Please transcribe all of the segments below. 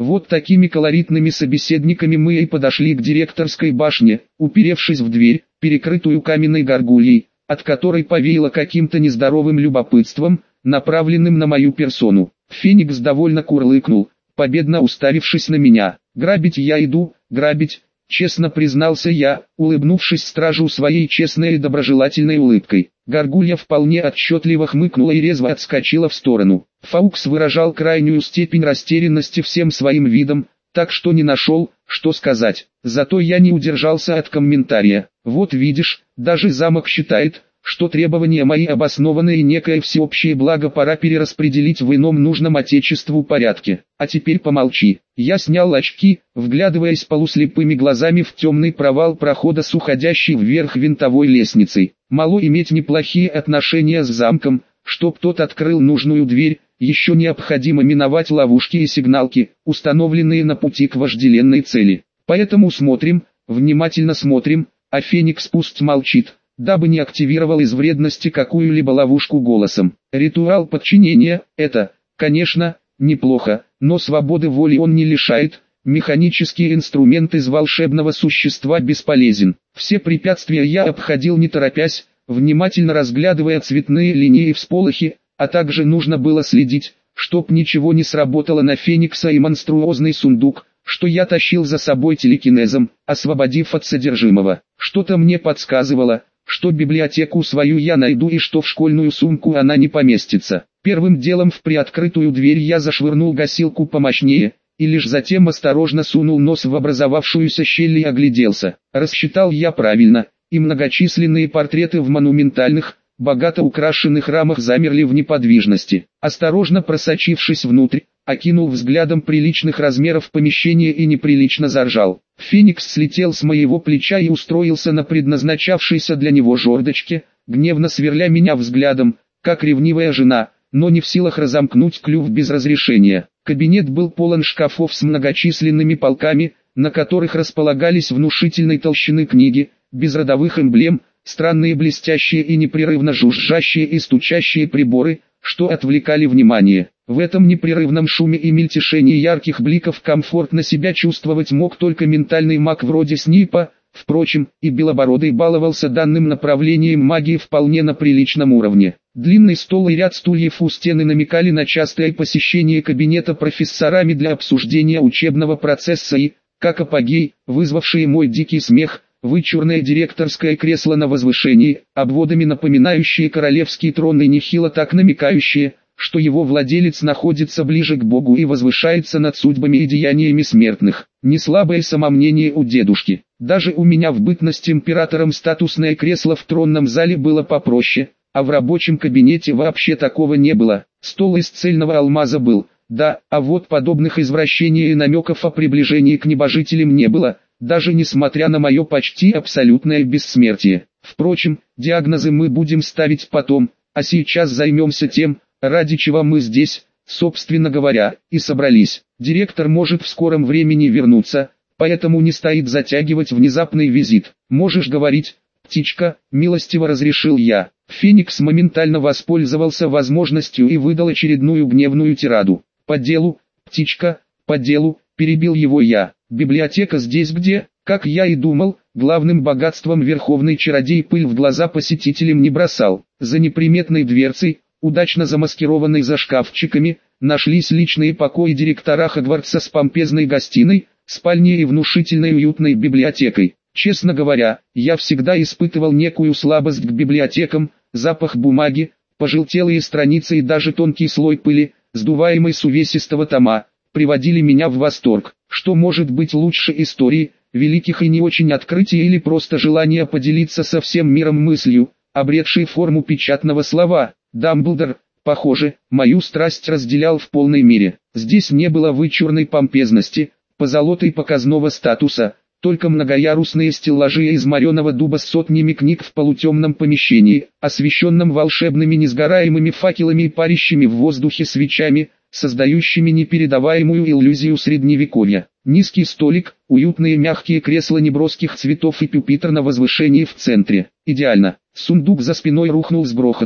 Вот такими колоритными собеседниками мы и подошли к директорской башне, уперевшись в дверь, перекрытую каменной горгульей, от которой повеяло каким-то нездоровым любопытством, направленным на мою персону. Феникс довольно курлыкнул, победно уставившись на меня. «Грабить я иду, грабить», — честно признался я, улыбнувшись стражу своей честной и доброжелательной улыбкой. Горгулья вполне отчетливо хмыкнула и резво отскочила в сторону. Фаукс выражал крайнюю степень растерянности всем своим видом, так что не нашел, что сказать. Зато я не удержался от комментария. «Вот видишь, даже замок считает, что требования мои обоснованы и некое всеобщее благо пора перераспределить в ином нужном отечеству порядке. А теперь помолчи». Я снял очки, вглядываясь полуслепыми глазами в темный провал прохода с уходящей вверх винтовой лестницей. Мало иметь неплохие отношения с замком, чтоб тот открыл нужную дверь, еще необходимо миновать ловушки и сигналки, установленные на пути к вожделенной цели. Поэтому смотрим, внимательно смотрим, а Феникс пусть молчит, дабы не активировал из вредности какую-либо ловушку голосом. Ритуал подчинения – это, конечно, неплохо, но свободы воли он не лишает. Механический инструмент из волшебного существа бесполезен. Все препятствия я обходил не торопясь, внимательно разглядывая цветные линии и всполохи, а также нужно было следить, чтоб ничего не сработало на Феникса и монструозный сундук, что я тащил за собой телекинезом, освободив от содержимого. Что-то мне подсказывало, что библиотеку свою я найду и что в школьную сумку она не поместится. Первым делом в приоткрытую дверь я зашвырнул гасилку помощнее, и лишь затем осторожно сунул нос в образовавшуюся щель и огляделся. Рассчитал я правильно, и многочисленные портреты в монументальных, богато украшенных рамах замерли в неподвижности. Осторожно просочившись внутрь, окинул взглядом приличных размеров помещение и неприлично заржал. Феникс слетел с моего плеча и устроился на предназначавшейся для него жердочке, гневно сверля меня взглядом, как ревнивая жена, но не в силах разомкнуть клюв без разрешения. Кабинет был полон шкафов с многочисленными полками, на которых располагались внушительной толщины книги, без родовых эмблем, странные блестящие и непрерывно жужжащие и стучащие приборы, что отвлекали внимание. В этом непрерывном шуме и мельтешении ярких бликов комфортно себя чувствовать мог только ментальный маг вроде Снипа. Впрочем, и Белобородый баловался данным направлением магии вполне на приличном уровне. Длинный стол и ряд стульев у стены намекали на частое посещение кабинета профессорами для обсуждения учебного процесса и, как апогей, вызвавшие мой дикий смех, вычурное директорское кресло на возвышении, обводами напоминающие королевский трон и нехило так намекающие, что его владелец находится ближе к Богу и возвышается над судьбами и деяниями смертных. Неслабое самомнение у дедушки. Даже у меня в бытность императором статусное кресло в тронном зале было попроще, а в рабочем кабинете вообще такого не было. Стол из цельного алмаза был, да, а вот подобных извращений и намеков о приближении к небожителям не было, даже несмотря на мое почти абсолютное бессмертие. Впрочем, диагнозы мы будем ставить потом, а сейчас займемся тем, ради чего мы здесь, собственно говоря, и собрались. Директор может в скором времени вернуться, поэтому не стоит затягивать внезапный визит. Можешь говорить, птичка, милостиво разрешил я. Феникс моментально воспользовался возможностью и выдал очередную гневную тираду. По делу, птичка, по делу, перебил его я. Библиотека здесь где, как я и думал, главным богатством верховный чародей пыль в глаза посетителям не бросал. За неприметной дверцей, удачно замаскированной за шкафчиками, нашлись личные покои директора Хогвартса с помпезной гостиной, спальней и внушительной уютной библиотекой. Честно говоря, я всегда испытывал некую слабость к библиотекам, запах бумаги, пожелтелые страницы и даже тонкий слой пыли, сдуваемый с увесистого тома, приводили меня в восторг. Что может быть лучше истории, великих и не очень открытий или просто желания поделиться со всем миром мыслью, обретшей форму печатного слова? Дамблдор, похоже, мою страсть разделял в полной мере. Здесь не было вычурной помпезности, позолотой показного статуса, только многоярусные стеллажи из мореного дуба с сотнями книг в полутемном помещении, освещенном волшебными несгораемыми факелами и парящими в воздухе свечами, создающими непередаваемую иллюзию средневековья. Низкий столик, уютные мягкие кресла неброских цветов и пюпитр на возвышении в центре. Идеально. Сундук за спиной рухнул с грохотом,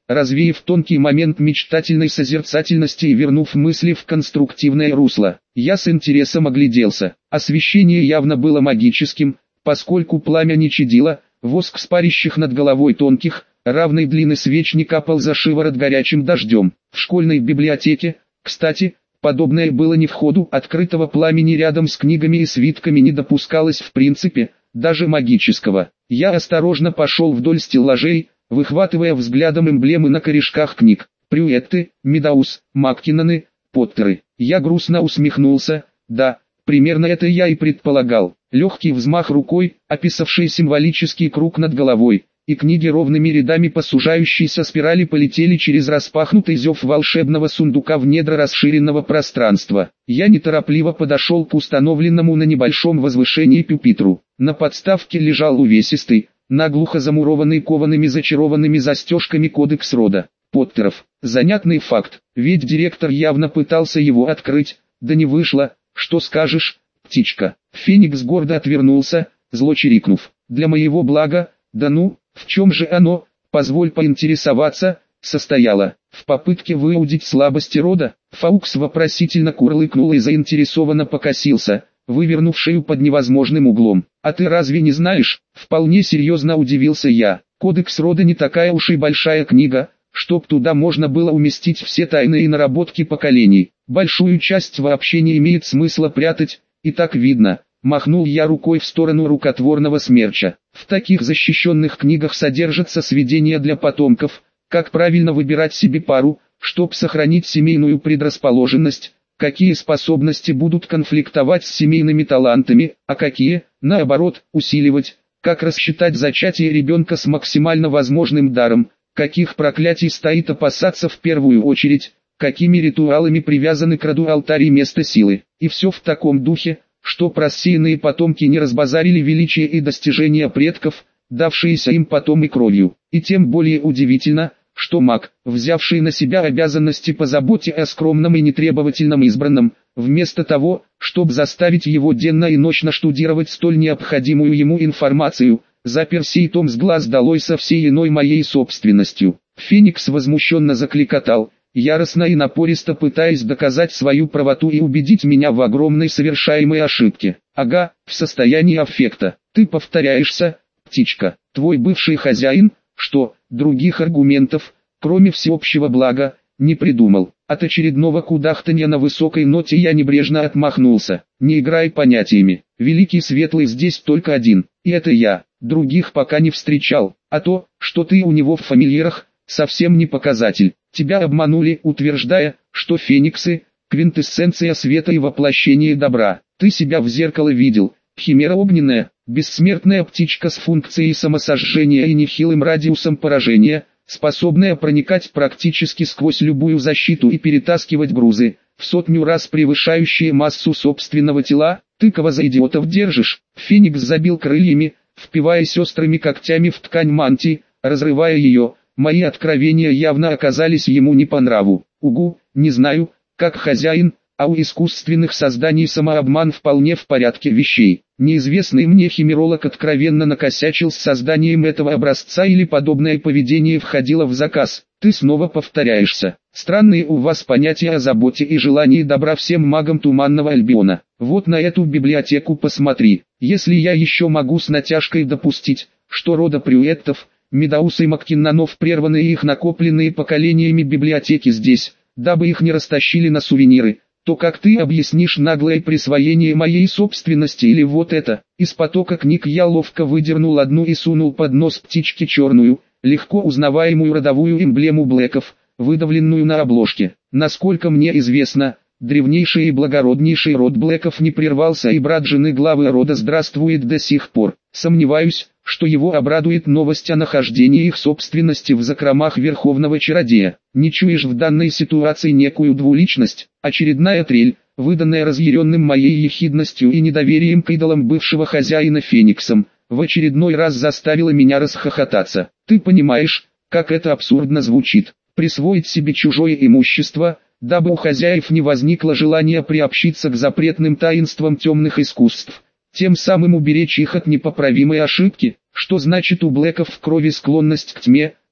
развеяв тонкий момент мечтательной созерцательности и вернув мысли в конструктивное русло. Я с интересом огляделся. Освещение явно было магическим, поскольку пламя не чадило, воск с парящих над головой тонких, равной длины свеч не капал за шиворот горячим дождем. В школьной библиотеке, кстати, подобное было не в ходу, открытого пламени рядом с книгами и свитками не допускалось в принципе, даже магического. Я осторожно пошел вдоль стеллажей, выхватывая взглядом эмблемы на корешках книг. Прюетты, Медаус, Маккинноны, Поттеры. Я грустно усмехнулся, да, примерно это я и предполагал. Легкий взмах рукой, описавший символический круг над головой, и книги ровными рядами по сужающейся спирали полетели через распахнутый зев волшебного сундука в недра расширенного пространства. Я неторопливо подошел к установленному на небольшом возвышении пюпитру. На подставке лежал увесистый, наглухо замурованный коваными зачарованными застежками кодекс рода Поттеров. Занятный факт, ведь директор явно пытался его открыть, да не вышло. Что скажешь, птичка? Феникс гордо отвернулся, зло чирикнув. Для моего блага, да ну, в чем же оно, позволь поинтересоваться, состояло. В попытке выудить слабости рода, Фаукс вопросительно курлыкнул и заинтересованно покосился, вывернув шею под невозможным углом. А ты разве не знаешь? Вполне серьезно удивился я. Кодекс рода не такая уж и большая книга, чтоб туда можно было уместить все тайные наработки поколений. Большую часть вообще не имеет смысла прятать, и так видно. Махнул я рукой в сторону рукотворного смерча. В таких защищенных книгах содержатся сведения для потомков, как правильно выбирать себе пару, чтоб сохранить семейную предрасположенность, какие способности будут конфликтовать с семейными талантами, а какие, наоборот, усиливать, как рассчитать зачатие ребенка с максимально возможным даром, каких проклятий стоит опасаться в первую очередь, какими ритуалами привязаны к роду алтарь и место силы. И все в таком духе, чтоб рассеянные потомки не разбазарили величие и достижения предков, давшиеся им потом и кровью. И тем более удивительно, что маг, взявший на себя обязанности по заботе о скромном и нетребовательном избранном, вместо того, чтобы заставить его денно и ночно штудировать столь необходимую ему информацию, запер сей том с глаз долой со всей иной моей собственностью. Феникс возмущенно закликотал, яростно и напористо пытаясь доказать свою правоту и убедить меня в огромной совершаемой ошибке. Ага, в состоянии аффекта. Ты повторяешься, птичка. Твой бывший хозяин, что, других аргументов, кроме всеобщего блага, не придумал. От очередного кудахтанья на высокой ноте я небрежно отмахнулся. Не играй понятиями. Великий Светлый здесь только один, и это я. Других пока не встречал. А то, что ты у него в фамильярах, совсем не показатель. Тебя обманули, утверждая, что фениксы – квинтэссенция света и воплощение добра. Ты себя в зеркало видел. Химера огненная, бессмертная птичка с функцией самосожжения и нехилым радиусом поражения, способная проникать практически сквозь любую защиту и перетаскивать грузы, в 100 раз превышающие массу собственного тела. Ты кого за идиотов держишь? Феникс забил крыльями, впиваясь острыми когтями в ткань мантии, разрывая ее. Мои откровения явно оказались ему не по нраву. Угу, не знаю, как хозяин, а у искусственных созданий самообман вполне в порядке вещей. Неизвестный мне химеролог откровенно накосячил с созданием этого образца или подобное поведение входило в заказ. Ты снова повторяешься. Странные у вас понятия о заботе и желании добра всем магам Туманного Альбиона. Вот на эту библиотеку посмотри. Если я еще могу с натяжкой допустить, что рода Прюеттов, Медауса и Маккиннонов прерваны их накопленные поколениями библиотеки здесь, дабы их не растащили на сувениры, то как ты объяснишь наглое присвоение моей собственности или вот это? Из потока книг я ловко выдернул одну и сунул под нос птички черную, легко узнаваемую родовую эмблему Блэков, выдавленную на обложке. Насколько мне известно, древнейший и благороднейший род Блэков не прервался, и брат жены главы рода здравствует до сих пор. Сомневаюсь, что его обрадует новость о нахождении их собственности в закромах верховного чародея. Не чуешь в данной ситуации некую двуличность? Очередная трель, выданная разъяренным моей ехидностью и недоверием к идолам бывшего хозяина Фениксом, в очередной раз заставила меня расхохотаться. Ты понимаешь, как это абсурдно звучит? Присвоить себе чужое имущество, дабы у хозяев не возникло желания приобщиться к запретным таинствам темных искусств, тем самым уберечь их от непоправимой ошибки. Что значит у Блэков в крови склонность к тьме?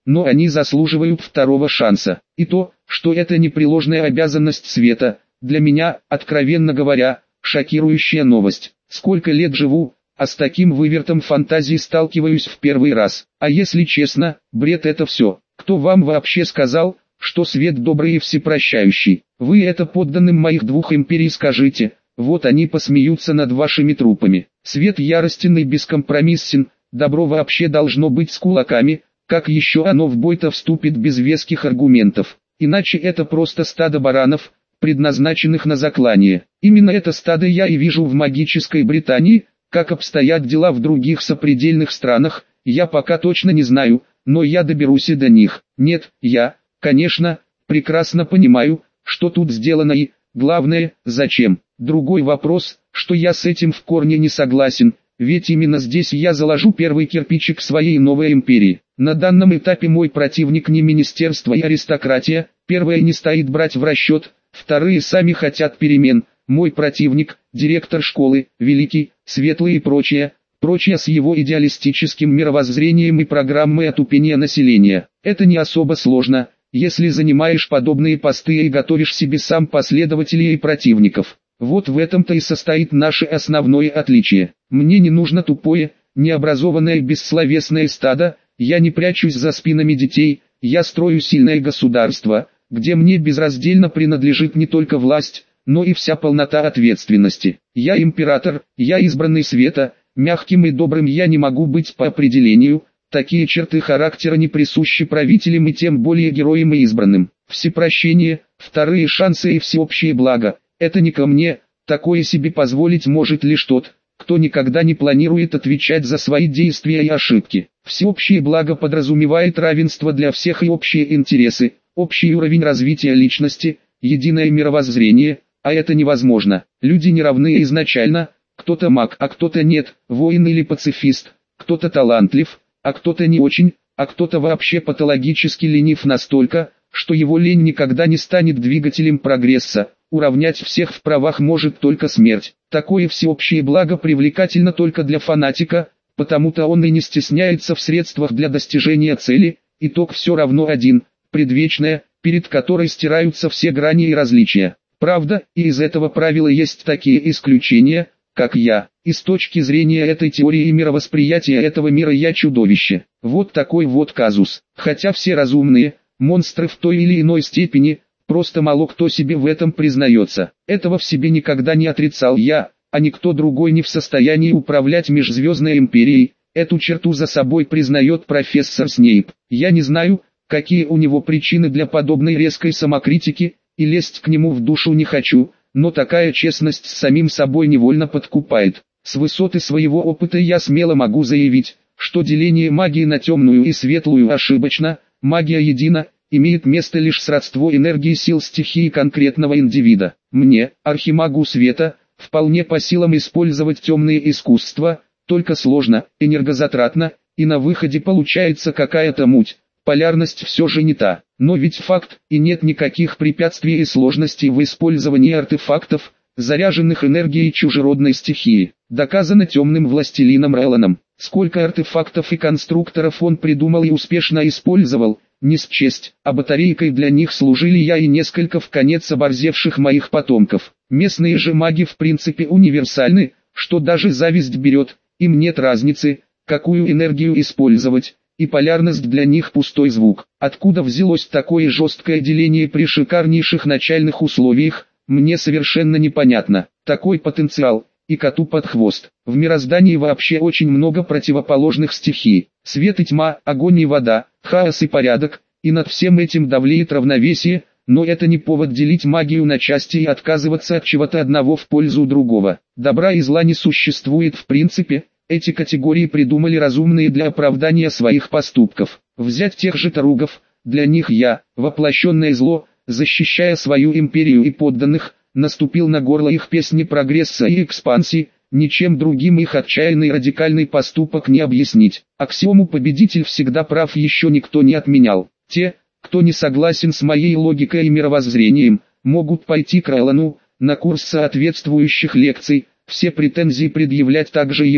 но они заслуживают второго шанса. И то, что это непреложная обязанность света, для меня, откровенно говоря, шокирующая новость. Сколько лет живу, а с таким вывертом фантазии сталкиваюсь в первый раз. А если честно, бред это все. Кто вам вообще сказал, что свет добрый и всепрощающий? Вы это подданным моих двух империй скажите, вот они посмеются над вашими трупами. Свет яростен и бескомпромиссен, добро вообще должно быть с кулаками, как еще оно в бой-то вступит без веских аргументов. Иначе это просто стадо баранов, предназначенных на заклание. Именно это стадо я и вижу в магической Британии. Как обстоят дела в других сопредельных странах, я пока точно не знаю, но я доберусь и до них. Нет, я, конечно, прекрасно понимаю, что тут сделано и, главное, зачем. Другой вопрос, что я с этим в корне не согласен, ведь именно здесь я заложу первый кирпичик своей новой империи. На данном этапе мой противник не министерство и аристократия, первое не стоит брать в расчет, вторые сами хотят перемен. Мой противник, директор школы, великий, светлый и прочее с его идеалистическим мировоззрением и программой отупения населения. Это не особо сложно, если занимаешь подобные посты и готовишь себе сам последователей и противников. Вот в этом-то и состоит наше основное отличие. Мне не нужно тупое, необразованное бессловесное стадо, я не прячусь за спинами детей, я строю сильное государство, где мне безраздельно принадлежит не только власть, но и вся полнота ответственности. Я император, я избранный света, мягким и добрым я не могу быть по определению, такие черты характера не присущи правителям и тем более героям и избранным. Всепрощение, вторые шансы и всеобщее благо, это не ко мне, такое себе позволить может лишь тот, кто никогда не планирует отвечать за свои действия и ошибки. Всеобщее благо подразумевает равенство для всех и общие интересы, общий уровень развития личности, единое мировоззрение. А это невозможно. Люди не равны изначально, кто-то маг, а кто-то нет, воин или пацифист, кто-то талантлив, а кто-то не очень, а кто-то вообще патологически ленив настолько, что его лень никогда не станет двигателем прогресса. Уравнять всех в правах может только смерть. Такое всеобщее благо привлекательно только для фанатика, потому-то он и не стесняется в средствах для достижения цели. Итог все равно один, предвечная, перед которой стираются все грани и различия. Правда, и из этого правила есть такие исключения, как я. И с точки зрения этой теории и мировосприятия этого мира я чудовище. Вот такой вот казус. Хотя все разумные, монстры в той или иной степени, просто мало кто себе в этом признается. Этого в себе никогда не отрицал я, а никто другой не в состоянии управлять межзвездной империей. Эту черту за собой признает профессор Снейп. Я не знаю, какие у него причины для подобной резкой самокритики, и лезть к нему в душу не хочу, но такая честность с самим собой невольно подкупает. С высоты своего опыта я смело могу заявить, что деление магии на темную и светлую ошибочно, магия едина, имеет место лишь сродство энергии сил стихии конкретного индивида. Мне, архимагу света, вполне по силам использовать темные искусства, только сложно, энергозатратно, и на выходе получается какая-то муть. Полярность все же не та, но ведь факт, и нет никаких препятствий и сложностей в использовании артефактов, заряженных энергией чужеродной стихии. Доказано темным властелином Реланом. Сколько артефактов и конструкторов он придумал и успешно использовал, не счесть, а батарейкой для них служили я и несколько вконец оборзевших моих потомков. Местные же маги в принципе универсальны, что даже зависть берет, им нет разницы, какую энергию использовать. И полярность для них пустой звук. Откуда взялось такое жесткое деление при шикарнейших начальных условиях, мне совершенно непонятно. Такой потенциал, и коту под хвост. В мироздании вообще очень много противоположных стихий. Свет и тьма, огонь и вода, хаос и порядок, и над всем этим давлеет равновесие, но это не повод делить магию на части и отказываться от чего-то одного в пользу другого. Добра и зла не существует в принципе. Эти категории придумали разумные для оправдания своих поступков. Взять тех же таругов, для них я, воплощенное зло, защищая свою империю и подданных, наступил на горло их песни прогресса и экспансии, ничем другим их отчаянный радикальный поступок не объяснить. Аксиому «победитель всегда прав» еще никто не отменял. Те, кто не согласен с моей логикой и мировоззрением, могут пойти к Релану, на курс соответствующих лекций, все претензии предъявлять также ему.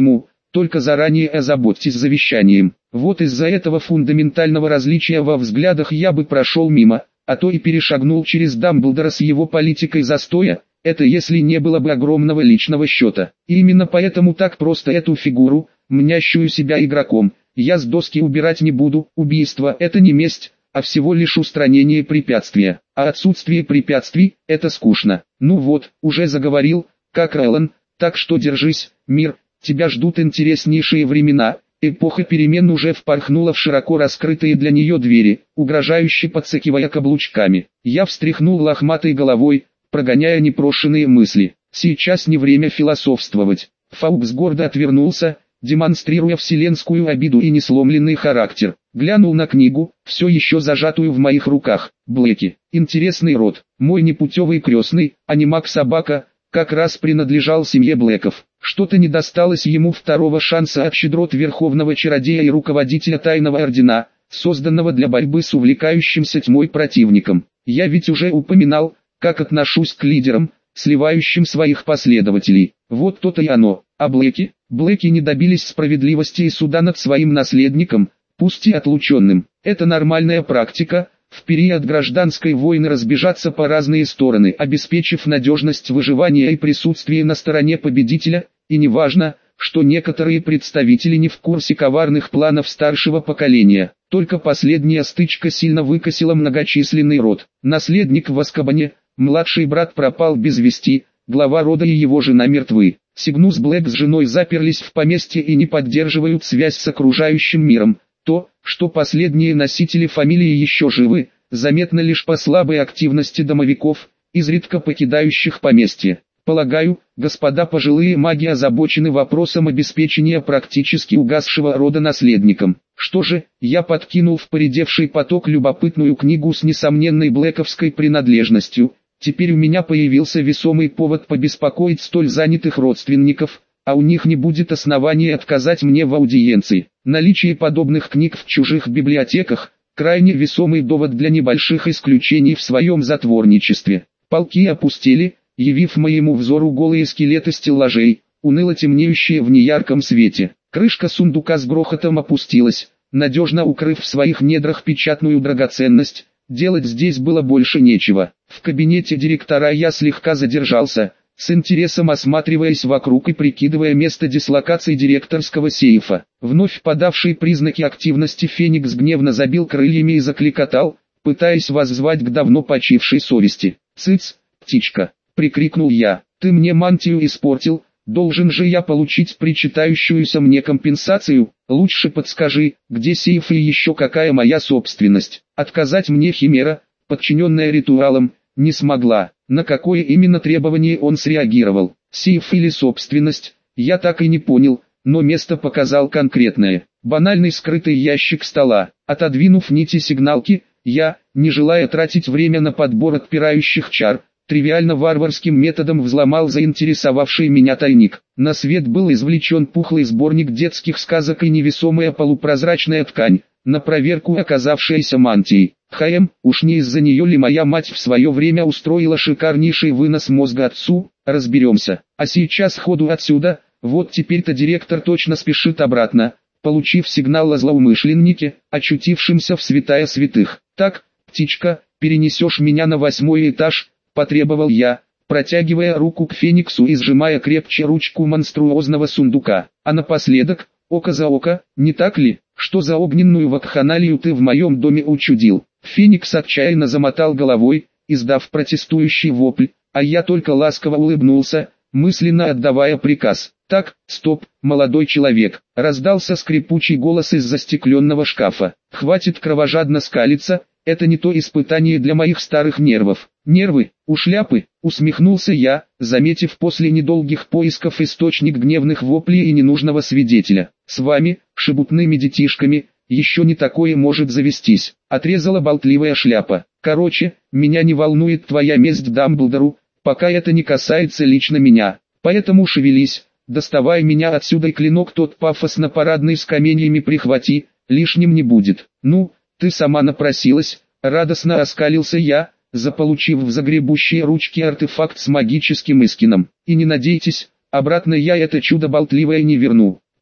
только заранее озаботьтесь завещанием. Вот из-за этого фундаментального различия во взглядах я бы прошел мимо, а то и перешагнул через Дамблдора с его политикой застоя, это если не было бы огромного личного счета. И именно поэтому так просто эту фигуру, мнящую себя игроком, я с доски убирать не буду. Убийство – это не месть, а всего лишь устранение препятствия. А отсутствие препятствий – это скучно. Ну вот, уже заговорил, как Рэлан, так что держись, мир, тебя ждут интереснейшие времена. Эпоха перемен уже впорхнула в широко раскрытые для нее двери, угрожающе подсыкивая каблучками. Я встряхнул лохматой головой, прогоняя непрошенные мысли. Сейчас не время философствовать. Фаукс гордо отвернулся, демонстрируя вселенскую обиду и несломленный характер. Глянул на книгу, все еще зажатую в моих руках. Блэки. Интересный род. Мой непутевый крестный, анимак-собака, как раз принадлежал семье Блэков. Что-то не досталось ему второго шанса от щедрот верховного чародея и руководителя тайного ордена, созданного для борьбы с увлекающимся тьмой противником. Я ведь уже упоминал, как отношусь к лидерам, сливающим своих последователей. Вот то-то и оно. А Блэки не добились справедливости и суда над своим наследником, пусть и отлученным. Это нормальная практика. В период гражданской войны разбежаться по разные стороны, обеспечив надежность выживания и присутствие на стороне победителя, и неважно, что некоторые представители не в курсе коварных планов старшего поколения. Только последняя стычка сильно выкосила многочисленный род. Наследник в Азкабане, младший брат пропал без вести, глава рода и его жена мертвы. Сигнус Блэк с женой заперлись в поместье и не поддерживают связь с окружающим миром. То, что последние носители фамилии еще живы, заметно лишь по слабой активности домовиков, изредка покидающих поместье. Полагаю, господа пожилые маги озабочены вопросом обеспечения практически угасшего рода наследником. Что же, я подкинул в поредевший поток любопытную книгу с несомненной блэковской принадлежностью. Теперь у меня появился весомый повод побеспокоить столь занятых родственников, а у них не будет оснований отказать мне в аудиенции. Наличие подобных книг в чужих библиотеках – крайне весомый довод для небольших исключений в своем затворничестве. Полки опустели, явив моему взору голые скелеты стеллажей, уныло темнеющие в неярком свете. Крышка сундука с грохотом опустилась, надежно укрыв в своих недрах печатную драгоценность. Делать здесь было больше нечего. В кабинете директора я слегка задержался, с интересом осматриваясь вокруг и прикидывая место дислокации директорского сейфа. Вновь подавший признаки активности Феникс гневно забил крыльями и закликотал, пытаясь воззвать к давно почившей совести. «Цыц, птичка!» — прикрикнул я. «Ты мне мантию испортил, должен же я получить причитающуюся мне компенсацию, лучше подскажи, где сейф и еще какая моя собственность». Отказать мне Химера, подчиненная ритуалам, не смогла. На какое именно требование он среагировал, сейф или собственность, я так и не понял, но место показал конкретное. Банальный скрытый ящик стола. Отодвинув нити сигналки, я, не желая тратить время на подбор отпирающих чар, тривиально-варварским методом взломал заинтересовавший меня тайник. На свет был извлечен пухлый сборник детских сказок и невесомая полупрозрачная ткань, на проверку оказавшаяся мантией. Уж не из-за нее ли моя мать в свое время устроила шикарнейший вынос мозга отцу, разберемся. А сейчас ходу отсюда, вот теперь-то директор точно спешит обратно, получив сигнал о злоумышленнике, очутившемся в святая святых. «Так, птичка, перенесешь меня на 8-й этаж», — потребовал я, протягивая руку к Фениксу и сжимая крепче ручку монструозного сундука. «А напоследок, око за око, не так ли? Что за огненную вакханалию ты в моем доме учудил?» Феникс отчаянно замотал головой, издав протестующий вопль, а я только ласково улыбнулся, мысленно отдавая приказ. «Так, стоп, молодой человек», — раздался скрипучий голос из застекленного шкафа. «Хватит кровожадно скалиться, это не то испытание для моих старых нервов». «Нервы, у шляпы», — усмехнулся я, заметив после недолгих поисков источник гневных воплей и ненужного свидетеля. «С вами, шебутными детишками, еще не такое может завестись», — отрезала болтливая шляпа. «Короче, меня не волнует твоя месть Дамблдору, пока это не касается лично меня. Поэтому шевелись, доставай меня отсюда и клинок тот пафосно парадный с каменьями прихвати, лишним не будет». «Ну, ты сама напросилась», — радостно оскалился я, заполучив в загребущие ручки артефакт с магическим искином. «И не надейтесь, обратно я это чудо болтливое не верну.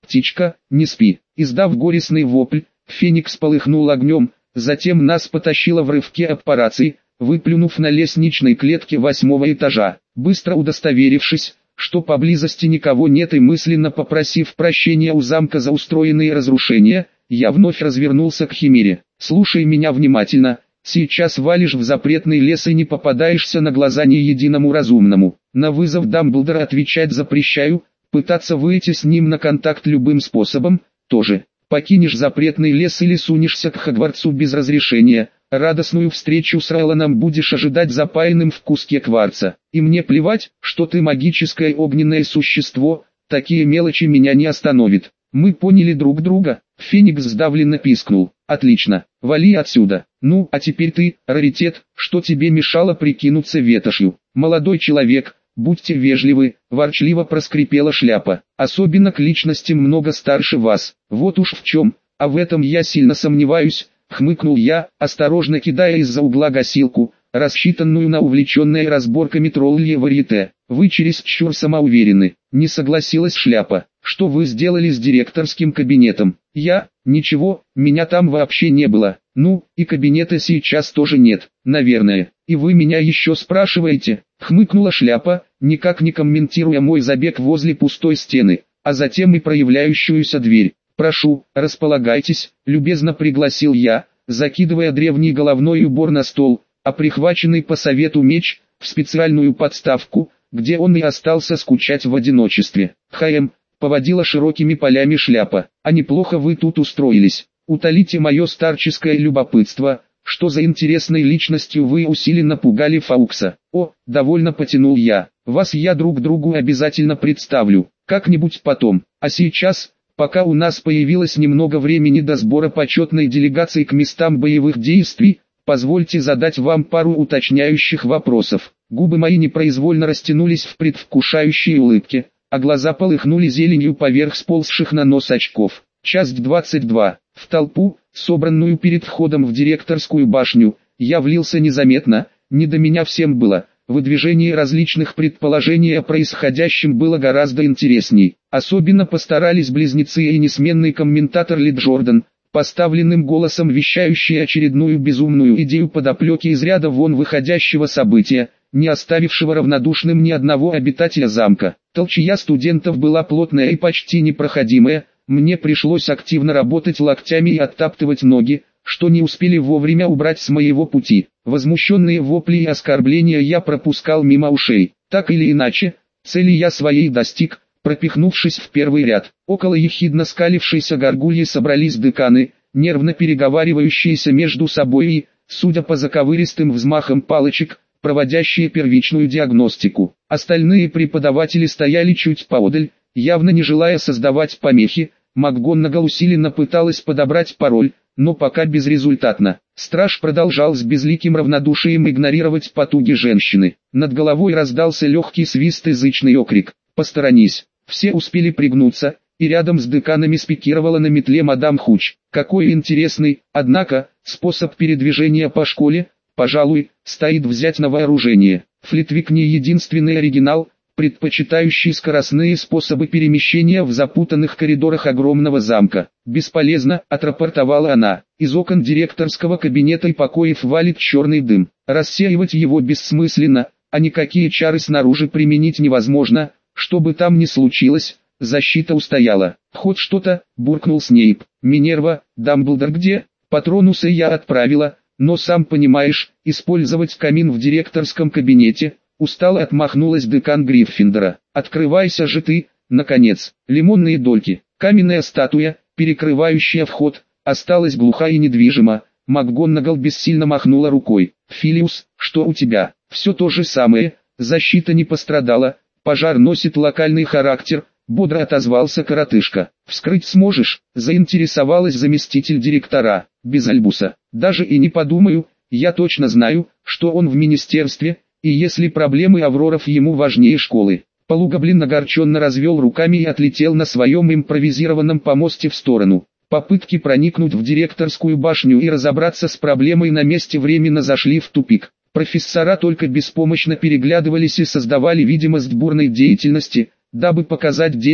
«Птичка, не спи!» Издав горестный вопль, Феникс полыхнул огнем, затем нас потащило в рывке аппарации, выплюнув на лестничной клетке 8-го этажа. Быстро удостоверившись, что поблизости никого нет и мысленно попросив прощения у замка за устроенные разрушения, я вновь развернулся к Химере. «Слушай меня внимательно, сейчас валишь в запретный лес и не попадаешься на глаза ни единому разумному. На вызов Дамблдора отвечать запрещаю, пытаться выйти с ним на контакт любым способом, тоже. Покинешь запретный лес или сунешься к Хогвартсу без разрешения, радостную встречу с Роланом будешь ожидать запаянным в куске кварца. И мне плевать, что ты магическое огненное существо, такие мелочи меня не остановят. Мы поняли друг друга?» Феникс сдавленно пискнул. «Отлично, вали отсюда. Ну, а теперь ты, раритет, что тебе мешало прикинуться ветошью?» «Молодой человек, будьте вежливы», — ворчливо проскрипела Шляпа. «Особенно к личностям много старше вас. Вот уж в чем, а в этом я сильно сомневаюсь», — хмыкнул я, осторожно кидая из-за угла гасилку, рассчитанную на увлеченное разборками троллье варьете. «Вы чересчур самоуверены», — не согласилась Шляпа. «Что вы сделали с директорским кабинетом?» «Я? Ничего, меня там вообще не было. Ну, и кабинета сейчас тоже нет, наверное. И вы меня еще спрашиваете?» — хмыкнула Шляпа, никак не комментируя мой забег возле пустой стены, а затем и проявляющуюся дверь. «Прошу, располагайтесь», — любезно пригласил я, закидывая древний головной убор на стол, а прихваченный по совету меч — в специальную подставку, где он и остался скучать в одиночестве. Поводила широкими полями Шляпа. «А неплохо вы тут устроились. Утолите мое старческое любопытство, что за интересной личностью вы усиленно пугали Фаукса?» «О, довольно потянул я. Вас я друг другу обязательно представлю, как-нибудь потом. А сейчас, пока у нас появилось немного времени до сбора почетной делегации к местам боевых действий, позвольте задать вам пару уточняющих вопросов». Губы мои непроизвольно растянулись в предвкушающей улыбке, а глаза полыхнули зеленью поверх сползших на нос очков. Часть 22. В толпу, собранную перед входом в директорскую башню, я влился незаметно, не до меня всем было. Выдвижение различных предположений о происходящем было гораздо интересней. Особенно постарались близнецы и несменный комментатор Ли Джордан, поставленным голосом вещающий очередную безумную идею подоплеки из ряда вон выходящего события, не оставившего равнодушным ни одного обитателя замка. Толчья студентов была плотная и почти непроходимая, мне пришлось активно работать локтями и оттаптывать ноги, что не успели вовремя убрать с моего пути. Возмущенные вопли и оскорбления я пропускал мимо ушей. Так или иначе, цели я своей достиг, пропихнувшись в первый ряд. Около ехидно скалившейся горгульи собрались деканы, нервно переговаривающиеся между собой и, судя по заковыристым взмахам палочек, проводящие первичную диагностику. Остальные преподаватели стояли чуть поодаль, явно не желая создавать помехи. МакГонагал усиленно пыталась подобрать пароль, но пока безрезультатно. Страж продолжал с безликим равнодушием игнорировать потуги женщины. Над головой раздался легкий свист и зычный окрик: «Посторонись!». Все успели пригнуться, и рядом с деканами спикировала на метле мадам Хуч. Какой интересный, однако, способ передвижения по школе, пожалуй, стоит взять на вооружение. Флитвик не единственный оригинал, предпочитающий скоростные способы перемещения в запутанных коридорах огромного замка. «Бесполезно», — отрапортовала она. «Из окон директорского кабинета и покоев валит черный дым. Рассеивать его бессмысленно, а никакие чары снаружи применить невозможно, что бы там ни случилось, защита устояла». «Хоть что-то», — буркнул Снейп. «Минерва, Дамблдор где?» «Патронуса я отправила, но сам понимаешь, использовать камин в директорском кабинете». Устало отмахнулась декан Гриффиндора. «Открывайся же ты, наконец». Лимонные дольки. Каменная статуя, перекрывающая вход, осталась глуха и недвижима. МакГонагал бессильно махнула рукой. «Филиус, что у тебя?» «Все то же самое, защита не пострадала, пожар носит локальный характер», — бодро отозвался коротышка. «Вскрыть сможешь?» — заинтересовалась заместитель директора. «Без Альбуса. Даже и не подумаю, я точно знаю, что он в министерстве, и если проблемы Авроров ему важнее школы». Полугоблин огорченно развел руками и отлетел на своем импровизированном помосте в сторону. Попытки проникнуть в директорскую башню и разобраться с проблемой на месте временно зашли в тупик. Профессора только беспомощно переглядывались и создавали видимость бурной деятельности, дабы показать детям,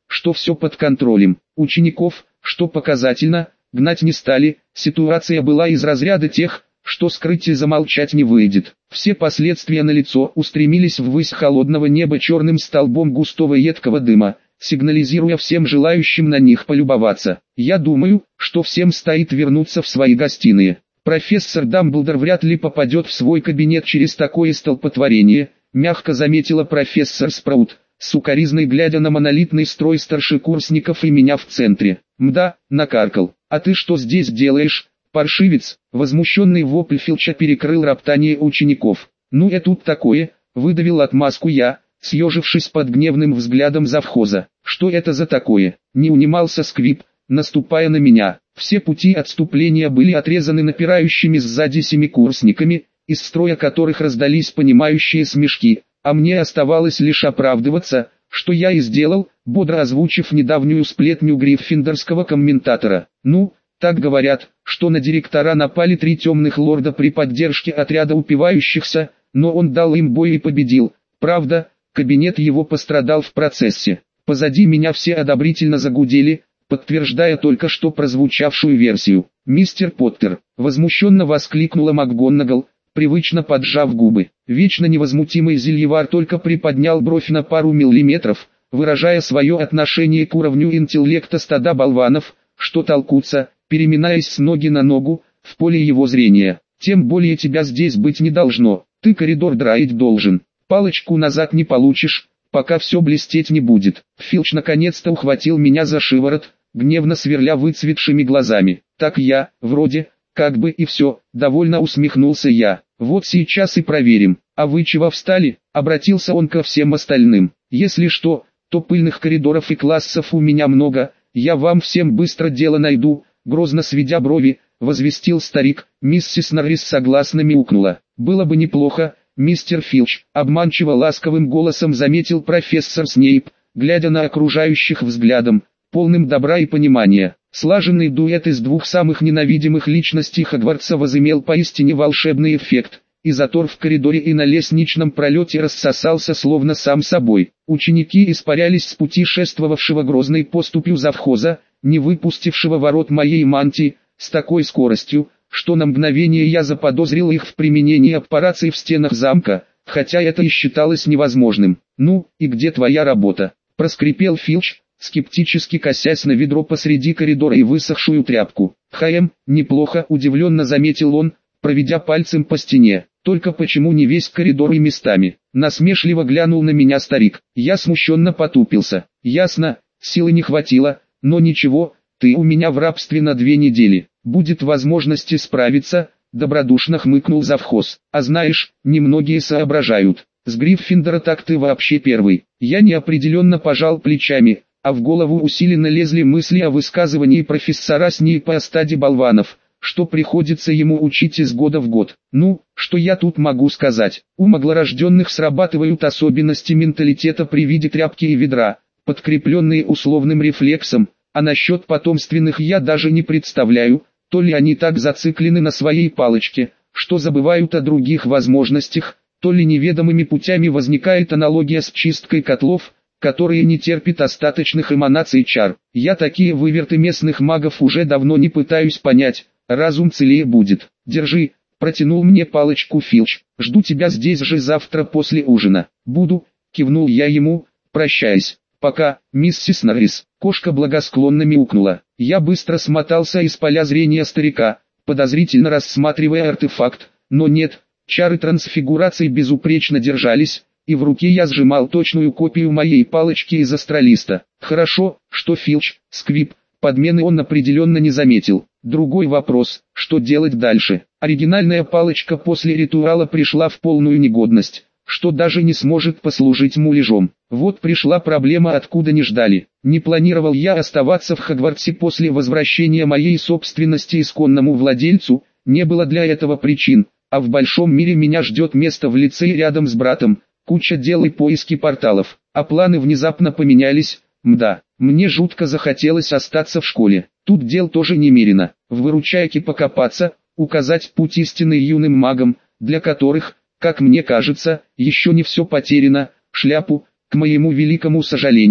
что все под контролем. Учеников, что показательно, гнать не стали, ситуация была из разряда тех, что скрыть и замолчать не выйдет. Все последствия налицо, устремились ввысь холодного неба черным столбом густого едкого дыма, сигнализируя всем желающим на них полюбоваться. Я думаю, что всем стоит вернуться в свои гостиные. Профессор Дамблдор вряд ли попадет в свой кабинет через такое столпотворение, мягко заметила профессор Спраут, с укоризной глядя на монолитный строй старшекурсников и меня в центре. Мда, накаркал. А ты что здесь делаешь, паршивец? Возмущенный вопль Филча перекрыл роптание учеников. Ну и тут такое, выдавил отмазку я, съежившись под гневным взглядом завхоза. Что это за такое? Не унимался Сквиб, наступая на меня. Все пути отступления были отрезаны напирающими сзади семикурсниками, из строя которых раздались понимающие смешки, а мне оставалось лишь оправдываться, что я и сделал, бодро озвучив недавнюю сплетню гриффиндорского комментатора. Ну, так говорят, что на директора напали 3 темных лорда при поддержке отряда упивающихся, но он дал им бой и победил. Правда, кабинет его пострадал в процессе. Позади меня все одобрительно загудели, подтверждая только что прозвучавшую версию. «Мистер Поттер!» — возмущенно воскликнула МакГонагал, привычно поджав губы. Вечно невозмутимый Зельевар только приподнял бровь на пару миллиметров, выражая свое отношение к уровню интеллекта стада болванов, что толкутся, переминаясь с ноги на ногу, в поле его зрения. «Тем более тебя здесь быть не должно, ты коридор драить должен. Палочку назад не получишь, пока все блестеть не будет». Филч наконец-то ухватил меня за шиворот, гневно сверля выцветшими глазами. «Так я, вроде, как бы и все», — довольно усмехнулся я. «Вот сейчас и проверим. А вы чего встали?» — обратился он ко всем остальным. «Если что, то пыльных коридоров и классов у меня много, я вам всем быстро дело найду», — грозно сведя брови, возвестил старик. Миссис Норрис согласно мяукнула. «Было бы неплохо, мистер Филч», — обманчиво ласковым голосом заметил профессор Снейп, глядя на окружающих взглядом, полным добра и понимания. Слаженный дуэт из двух самых ненавидимых личностей Хогвартса возымел поистине волшебный эффект, и затор в коридоре и на лестничном пролете рассосался словно сам собой. Ученики испарялись с пути шествовавшего грозной поступью завхоза, не выпустившего ворот моей мантии, с такой скоростью, что на мгновение я заподозрил их в применении аппараций в стенах замка, хотя это и считалось невозможным. «Ну, и где твоя работа?» — проскрипел Филч, скептически косясь на ведро посреди коридора и высохшую тряпку. Неплохо», — удивленно заметил он, проведя пальцем по стене. «Только почему не весь коридор и местами?» Насмешливо глянул на меня старик. Я смущенно потупился. «Ясно, силы не хватило, но ничего, ты у меня в рабстве на 2 недели. Будет возможность справиться», — добродушно хмыкнул завхоз. «А знаешь, немногие соображают. С Гриффиндора так ты вообще первый». Я неопределенно пожал плечами, а в голову усиленно лезли мысли о высказывании профессора Снейпа о стаде болванов, что приходится ему учить из года в год. Ну, что я тут могу сказать? У маглорожденных срабатывают особенности менталитета при виде тряпки и ведра, подкрепленные условным рефлексом, а насчет потомственных я даже не представляю, то ли они так зациклены на своей палочке, что забывают о других возможностях, то ли неведомыми путями возникает аналогия с чисткой котлов, которые не терпят остаточных эманаций чар. Я такие выверты местных магов уже давно не пытаюсь понять, разум целее будет. «Держи», — протянул мне палочку Филч, — «жду тебя здесь же завтра после ужина». «Буду», — кивнул я ему, прощаясь. «Пока, миссис Норрис». Кошка благосклонно мяукнула. Я быстро смотался из поля зрения старика, подозрительно рассматривая артефакт, но нет, чары трансфигурации безупречно держались, и в руке я сжимал точную копию моей палочки из астралиста. Хорошо, что Филч, Сквиб, подмены он определенно не заметил. Другой вопрос, что делать дальше. Оригинальная палочка после ритуала пришла в полную негодность, что даже не сможет послужить муляжом. Вот пришла проблема, откуда не ждали. Не планировал я оставаться в Хогвартсе после возвращения моей собственности исконному владельцу, не было для этого причин, а в большом мире меня ждет место в лицее рядом с братом, куча дел и поиски порталов, а планы внезапно поменялись. Мда, мне жутко захотелось остаться в школе. Тут дел тоже немерено. В выручайке покопаться, указать путь истины юным магам, для которых, как мне кажется, еще не все потеряно, шляпу, к моему великому сожалению,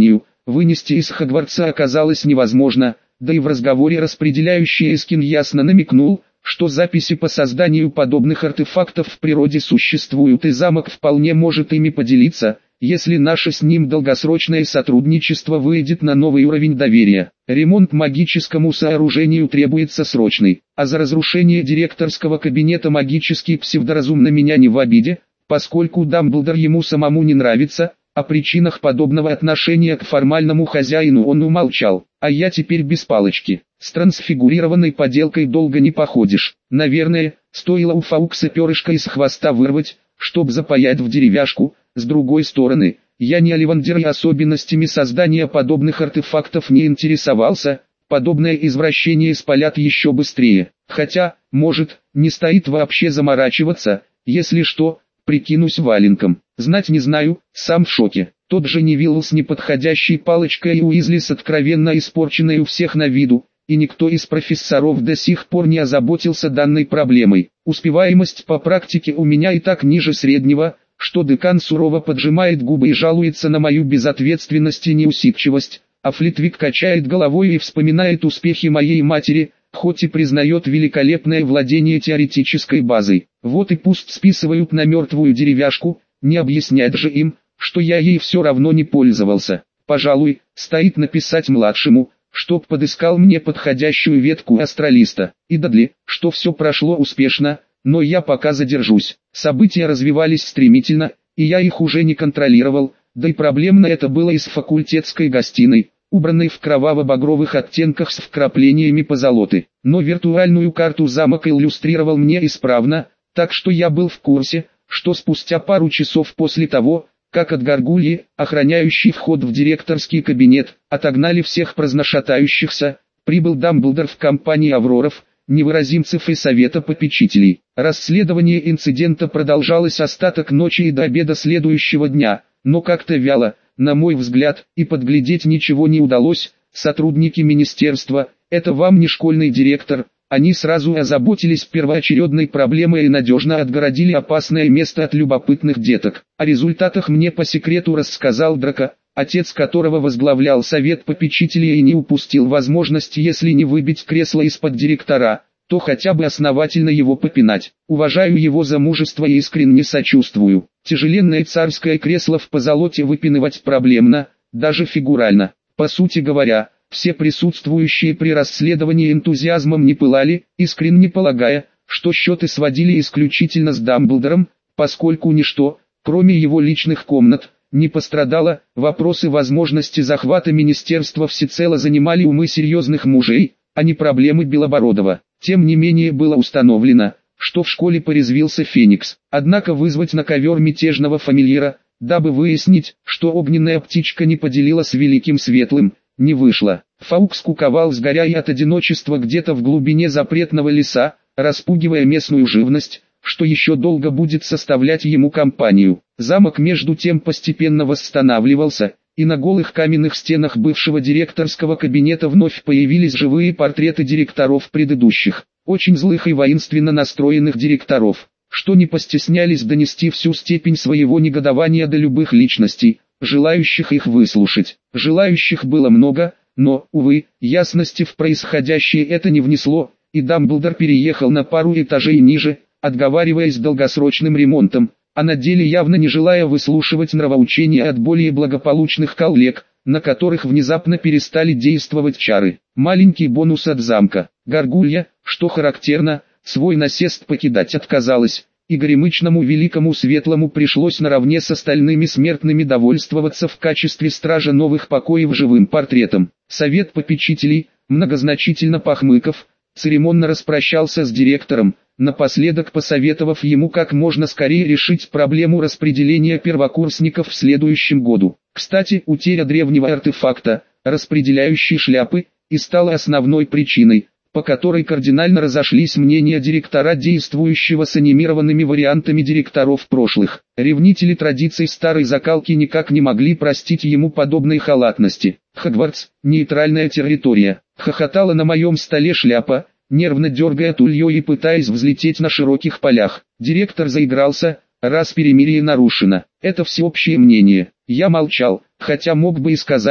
вынести из Хогвартса оказалось невозможно, да и в разговоре распределяющий Эскин ясно намекнул, что записи по созданию подобных артефактов в природе существуют и замок вполне может ими поделиться, если наше с ним долгосрочное сотрудничество выйдет на новый уровень доверия. Ремонт магическому сооружению требуется срочный, а за разрушение директорского кабинета магический псевдоразумно меня не в обиде, поскольку Дамблдор ему самому не нравится. О причинах подобного отношения к формальному хозяину он умолчал, а я теперь без палочки. С трансфигурированной поделкой долго не походишь. Наверное, стоило у Фаукса перышко из хвоста вырвать, чтоб запаять в деревяшку. С другой стороны, я не Оливандер и особенностями создания подобных артефактов не интересовался, подобное извращение спалят еще быстрее. Хотя, может, не стоит вообще заморачиваться, если что, прикинусь валенком. Знать не знаю, сам в шоке. Тот же Невилл с неподходящей палочкой и Уизли с откровенно испорченной у всех на виду, и никто из профессоров до сих пор не озаботился данной проблемой. Успеваемость по практике у меня и так ниже среднего, что декан сурово поджимает губы и жалуется на мою безответственность и неусидчивость, а Флитвик качает головой и вспоминает успехи моей матери, хоть и признает великолепное владение теоретической базой. Вот и пусть списывают на мертвую деревяшку, не объяснять же им, что я ей все равно не пользовался. Пожалуй, стоит написать младшему, чтоб подыскал мне подходящую ветку астралиста. И Дадли, что все прошло успешно, но я пока задержусь. События развивались стремительно, и я их уже не контролировал, да и проблемно это было и с факультетской гостиной, убранной в кроваво-багровых оттенках с вкраплениями позолоты. Но виртуальную карту замок иллюстрировал мне исправно, так что я был в курсе, что спустя пару часов после того, как от горгульи, охраняющей вход в директорский кабинет, отогнали всех праздношатающихся, прибыл Дамблдор в компании Авроров, невыразимцев и совета попечителей. Расследование инцидента продолжалось остаток ночи и до обеда следующего дня, но как-то вяло, на мой взгляд, и подглядеть ничего не удалось. Сотрудники министерства, это вам не школьный директор, они сразу озаботились первоочередной проблемой и надежно отгородили опасное место от любопытных деток. О результатах мне по секрету рассказал Драко, отец которого возглавлял совет попечителей и не упустил возможность, если не выбить кресло из-под директора, то хотя бы основательно его попинать. Уважаю его за мужество и искренне сочувствую. Тяжеленное царское кресло в позолоте выпинывать проблемно, даже фигурально. По сути говоря, все присутствующие при расследовании энтузиазмом не пылали, искренне полагая, что счеты сводили исключительно с Дамблдором, поскольку ничто, кроме его личных комнат, не пострадало. Вопросы возможности захвата министерства всецело занимали умы серьезных мужей, а не проблемы Белобородова. Тем не менее было установлено, что в школе порезвился Феникс. Однако вызвать на ковер мятежного фамильяра, дабы выяснить, что огненная птичка не поделила с Великим Светлым, не вышло. Фаукс куковал сгорая от одиночества где-то в глубине запретного леса, распугивая местную живность, что еще долго будет составлять ему компанию. Замок между тем постепенно восстанавливался, и на голых каменных стенах бывшего директорского кабинета вновь появились живые портреты директоров предыдущих, очень злых и воинственно настроенных директоров, что не постеснялись донести всю степень своего негодования до любых личностей, желающих их выслушать. Желающих было много, но, увы, ясности в происходящее это не внесло, и Дамблдор переехал на пару этажей ниже, отговариваясь долгосрочным ремонтом, а на деле явно не желая выслушивать нравоучения от более благополучных коллег, на которых внезапно перестали действовать чары. Маленький бонус от замка. Горгулья, что характерно, свой насест покидать отказалась, и горемычному Великому Светлому пришлось наравне с остальными смертными довольствоваться в качестве стража новых покоев живым портретом. Совет попечителей, многозначительно похмыков, церемонно распрощался с директором, напоследок посоветовав ему как можно скорее решить проблему распределения первокурсников в следующем году. Кстати, утеря древнего артефакта, распределяющей шляпы, и стала основной причиной, по которой кардинально разошлись мнения директора действующего с анимированными вариантами директоров прошлых. Ревнители традиций старой закалки никак не могли простить ему подобной халатности. «Хогвартс, нейтральная территория», — хохотала на моем столе шляпа, нервно дергая тульей и пытаясь взлететь на широких полях. Директор заигрался, раз перемирие нарушено. Это всеобщее мнение. Я молчал, хотя мог бы и сказать,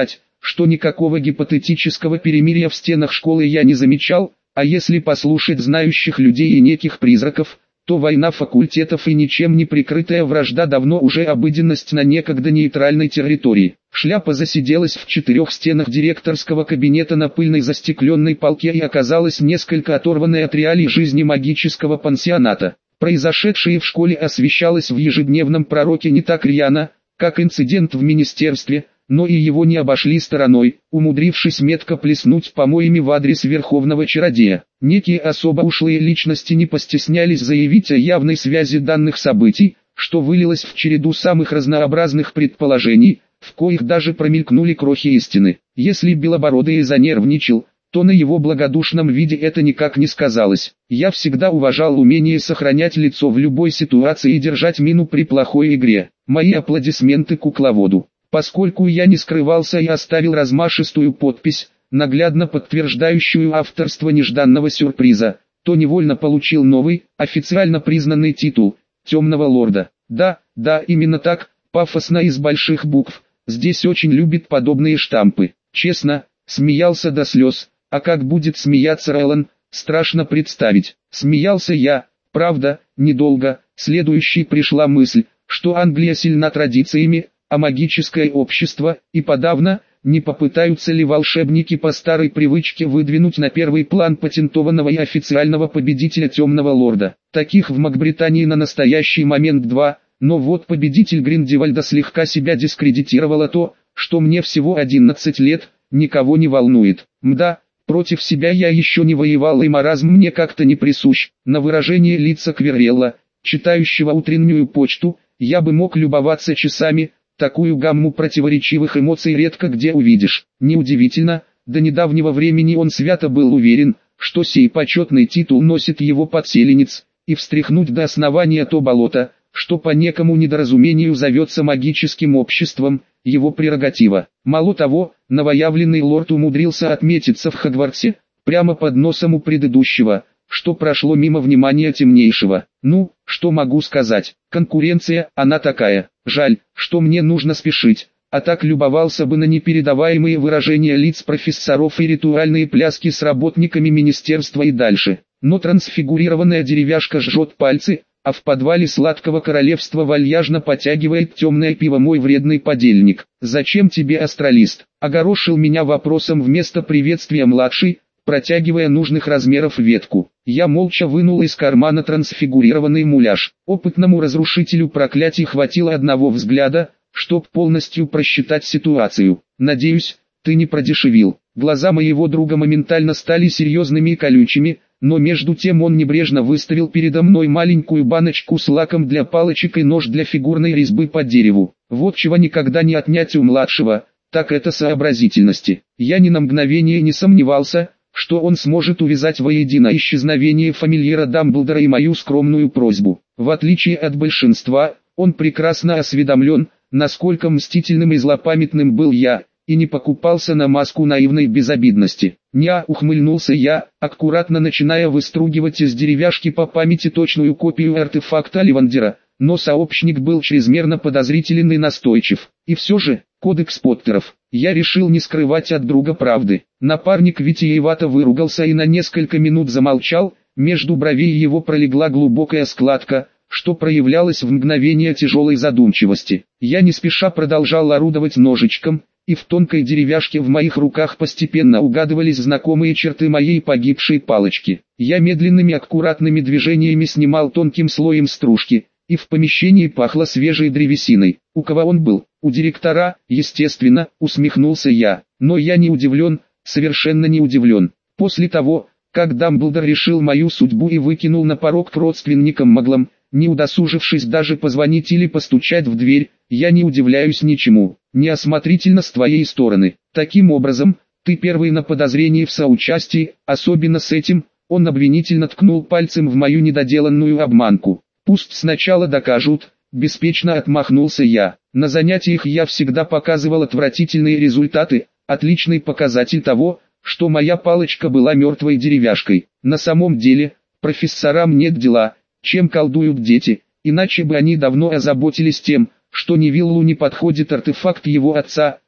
что никакого гипотетического перемирия в стенах школы я не замечал, а если послушать знающих людей и неких призраков, то война факультетов и ничем не прикрытая вражда давно уже обыденность на некогда нейтральной территории. Шляпа засиделась в 4 стенах директорского кабинета на пыльной застекленной полке и оказалась несколько оторванной от реалий жизни магического пансионата. Произошедшее в школе освещалось в ежедневном пророке не так рьяно, как инцидент в министерстве, но и его не обошли стороной, умудрившись метко плеснуть помоями в адрес верховного чародея. Некие особо ушлые личности не постеснялись заявить о явной связи данных событий, что вылилось в череду самых разнообразных предположений, в коих даже промелькнули крохи истины. Если Белобородый занервничал, то на его благодушном виде это никак не сказалось. Я всегда уважал умение сохранять лицо в любой ситуации и держать мину при плохой игре. Мои аплодисменты кукловоду. Поскольку я не скрывался и оставил размашистую подпись, наглядно подтверждающую авторство нежданного сюрприза, то невольно получил новый, официально признанный титул «Темного лорда». Да, именно так, пафосно из больших букв, здесь очень любят подобные штампы. Честно, смеялся до слез, а как будет смеяться Ролан, страшно представить. Смеялся я, правда, недолго, следующей пришла мысль, что Англия сильна традициями, а магическое общество, и подавно, не попытаются ли волшебники по старой привычке выдвинуть на первый план патентованного и официального победителя Темного Лорда. Таких в Макбритании на настоящий момент 2, но вот победитель Гриндевальда слегка себя дискредитировало то, что мне всего 11 лет, никого не волнует. Мда, против себя я еще не воевал и маразм мне как-то не присущ. На выражение лица Кверрелла, читающего утреннюю почту, я бы мог любоваться часами. Такую гамму противоречивых эмоций редко где увидишь. Неудивительно, до недавнего времени он свято был уверен, что сей почетный титул носит его подселенец, и встряхнуть до основания то болото, что по некому недоразумению зовется магическим обществом, его прерогатива. Мало того, новоявленный лорд умудрился отметиться в Хогвартсе, прямо под носом у предыдущего, что прошло мимо внимания темнейшего. Ну, что могу сказать, конкуренция, она такая. Жаль, что мне нужно спешить, а так любовался бы на непередаваемые выражения лиц профессоров и ритуальные пляски с работниками министерства и дальше. Но трансфигурированная деревяшка жжет пальцы, а в подвале сладкого королевства вальяжно потягивает темное пиво мой вредный подельник. «Зачем тебе астралист?» — огорошил меня вопросом вместо приветствия младший, протягивая нужных размеров ветку. Я молча вынул из кармана трансфигурированный муляж. Опытному разрушителю проклятий хватило одного взгляда, чтоб полностью просчитать ситуацию. «Надеюсь, ты не продешевил». Глаза моего друга моментально стали серьезными и колючими, но между тем он небрежно выставил передо мной маленькую баночку с лаком для палочек и нож для фигурной резьбы по дереву. Вот чего никогда не отнять у младшего, так это сообразительности. Я ни на мгновение не сомневался, что он сможет увязать воедино исчезновение фамильяра Дамблдора и мою скромную просьбу. В отличие от большинства, он прекрасно осведомлен, насколько мстительным и злопамятным был я, и не покупался на маску наивной безобидности. «Ня», — ухмыльнулся я, аккуратно начиная выстругивать из деревяшки по памяти точную копию артефакта Оливандера, но сообщник был чрезмерно подозрителен и настойчив. И все же, кодекс Поттеров. Я решил не скрывать от друга правды. Напарник витиевато выругался и на несколько минут замолчал, между бровей его пролегла глубокая складка, что проявлялось в мгновение тяжелой задумчивости. Я не спеша продолжал орудовать ножичком, и в тонкой деревяшке в моих руках постепенно угадывались знакомые черты моей погибшей палочки. Я медленными аккуратными движениями снимал тонким слоем стружки, и в помещении пахло свежей древесиной. У кого он был? У директора, естественно, усмехнулся я. Но я не удивлен, совершенно не удивлен. После того, как Дамблдор решил мою судьбу и выкинул на порог к родственникам-маглам, не удосужившись даже позвонить или постучать в дверь, я не удивляюсь ничему. Неосмотрительно с твоей стороны. Таким образом, ты первый на подозрении в соучастии, особенно с этим, он обвинительно ткнул пальцем в мою недоделанную обманку. Пусть сначала докажут, беспечно отмахнулся я. На занятиях я всегда показывал отвратительные результаты, отличный показатель того, что моя палочка была мертвой деревяшкой. На самом деле, профессорам нет дела, чем колдуют дети, иначе бы они давно озаботились тем, что Невиллу не подходит артефакт его отца,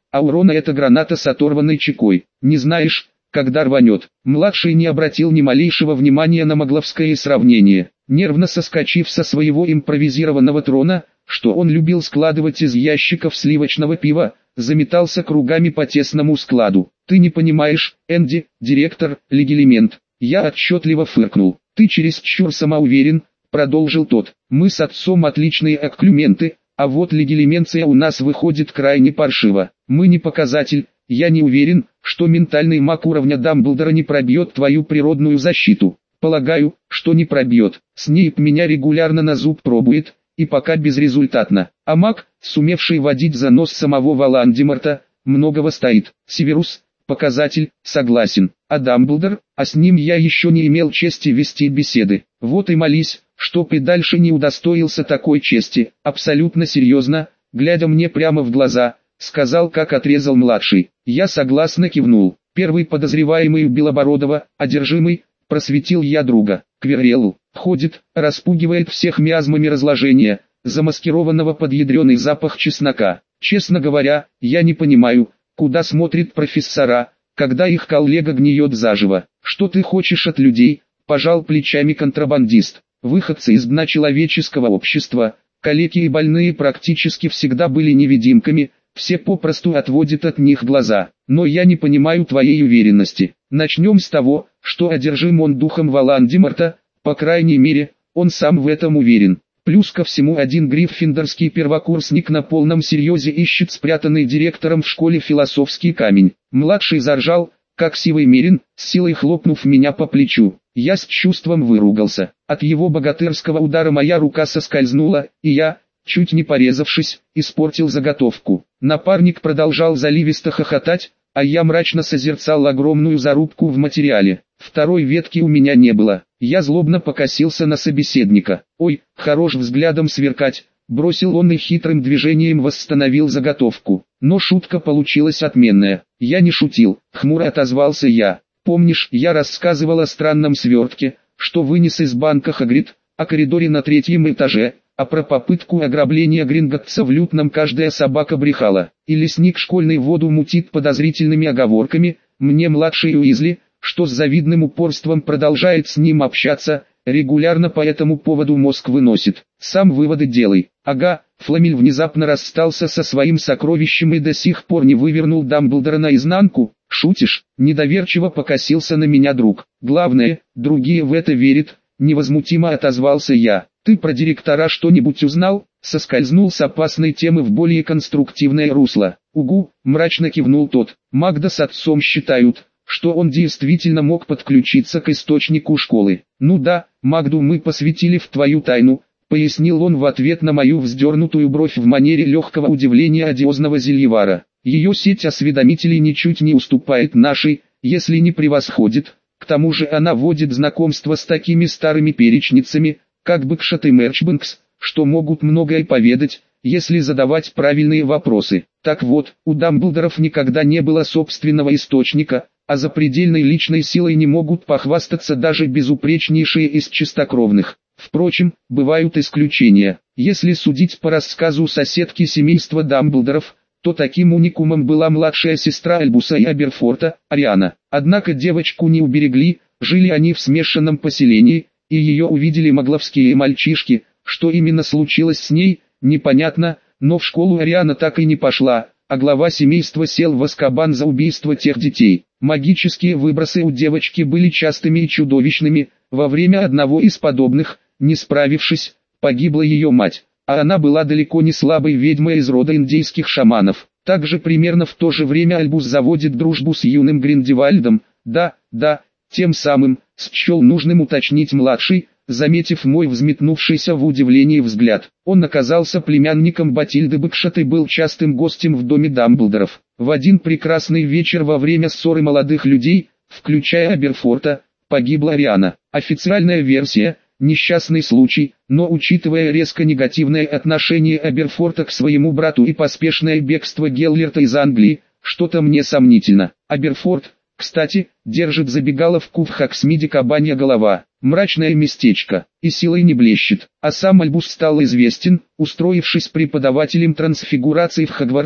а урона это граната с оторванной чекой. Не знаешь, когда рванет. Младший не обратил ни малейшего внимания на магловское сравнение. Нервно соскочив со своего импровизированного трона, что он любил складывать из ящиков сливочного пива, заметался кругами по тесному складу. «Ты не понимаешь, Энди, директор, легилимент». Я отчетливо фыркнул. «Ты чересчур самоуверен», — продолжил тот. «Мы с отцом отличные окклюменты, а вот легилименция у нас выходит крайне паршиво. Мы не показатель. Я не уверен, что ментальный маг уровня Дамблдора не пробьет твою природную защиту. Полагаю, что не пробьет. Снейп меня регулярно на зуб пробует, и пока безрезультатно. А маг, сумевший водить за нос самого Волан-де-Морта, многого стоит. Северус, показатель, согласен. А Дамблдор, а с ним я еще не имел чести вести беседы. Вот и молись, чтоб и дальше не удостоился такой чести. Абсолютно серьезно, глядя мне прямо в глаза, сказал, как отрезал младший. Я согласно кивнул. Первый подозреваемый у Белобородова, одержимый, просветил я друга. Квиррелл ходит, распугивает всех миазмами разложения, замаскированного под ядреный запах чеснока. Честно говоря, я не понимаю, куда смотрят профессора, когда их коллега гниет заживо. Что ты хочешь от людей? Пожал плечами контрабандист. Выходцы из дна человеческого общества, калеки и больные практически всегда были невидимками, все попросту отводят от них глаза. Но я не понимаю твоей уверенности. Начнем с того, что одержим он духом Волан-де-Морта, по крайней мере, он сам в этом уверен. Плюс ко всему один гриффиндорский первокурсник на полном серьезе ищет спрятанный директором в школе философский камень. Младший заржал, как сивый мерин, с силой хлопнув меня по плечу. Я с чувством выругался. От его богатырского удара моя рука соскользнула, и я, чуть не порезавшись, испортил заготовку. Напарник продолжал заливисто хохотать, а я мрачно созерцал огромную зарубку в материале. Второй ветки у меня не было. Я злобно покосился на собеседника. «Ой, хорош взглядом сверкать», — бросил он и хитрым движением восстановил заготовку. Но шутка получилась отменная. «Я не шутил», — хмуро отозвался я. «Помнишь, я рассказывал о странном свертке, что вынес из банка Хагрид, о коридоре на 3-м этаже, а про попытку ограбления Гринготтса в Лютном каждая собака брехала, и лесник школьной воду мутит подозрительными оговорками, мне младший Уизли, что с завидным упорством продолжает с ним общаться, регулярно по этому поводу мозг выносит. Сам выводы делай». «Ага», Фламель внезапно расстался со своим сокровищем и до сих пор не вывернул Дамблдора наизнанку. «Шутишь?» — недоверчиво покосился на меня друг. «Главное, другие в это верят», — невозмутимо отозвался я. «Ты про директора что-нибудь узнал?» Соскользнул с опасной темы в более конструктивное русло. «Угу», — мрачно кивнул тот. «Магда с отцом считают, что он действительно мог подключиться к источнику школы. Ну да, Магду мы посвятили в твою тайну», — пояснил он в ответ на мою вздернутую бровь в манере легкого удивления одиозного зельевара. «Ее сеть осведомителей ничуть не уступает нашей, если не превосходит. К тому же она вводит знакомство с такими старыми перечницами, как Бэкшот и Мерчбэнкс, что могут многое поведать, если задавать правильные вопросы. Так вот, у Дамблдоров никогда не было собственного источника, а запредельной личной силой не могут похвастаться даже безупречнейшие из чистокровных. Впрочем, бывают исключения. Если судить по рассказу соседки семейства Дамблдоров, то таким уникумом была младшая сестра Альбуса и Аберфорта, Ариана. Однако девочку не уберегли, жили они в смешанном поселении, и ее увидели магловские мальчишки. Что именно случилось с ней, непонятно, но в школу Ариана так и не пошла, а глава семейства сел в Азкабан за убийство тех детей. Магические выбросы у девочки были частыми и чудовищными. Во время одного из подобных, не справившись, погибла ее мать, а она была далеко не слабой ведьмой из рода индейских шаманов. Также примерно в то же время Альбус заводит дружбу с юным Гриндевальдом, да, тем самым, счел нужным уточнить младший, заметив мой взметнувшийся в удивлении взгляд. Он оказался племянником Батильды Бэкшот и был частым гостем в доме Дамблдоров. В один прекрасный вечер во время ссоры молодых людей, включая Аберфорта, погибла Ариана. Официальная версия – несчастный случай, но учитывая резко негативное отношение Аберфорта к своему брату и поспешное бегство Геллерта из Англии, что-то мне сомнительно. Аберфорт, кстати, держит забегаловку в Хоксмиде Кабанья голова. Мрачное местечко, и силой не блещет. А сам Альбус стал известен, устроившись преподавателем трансфигурации в Хогвартс,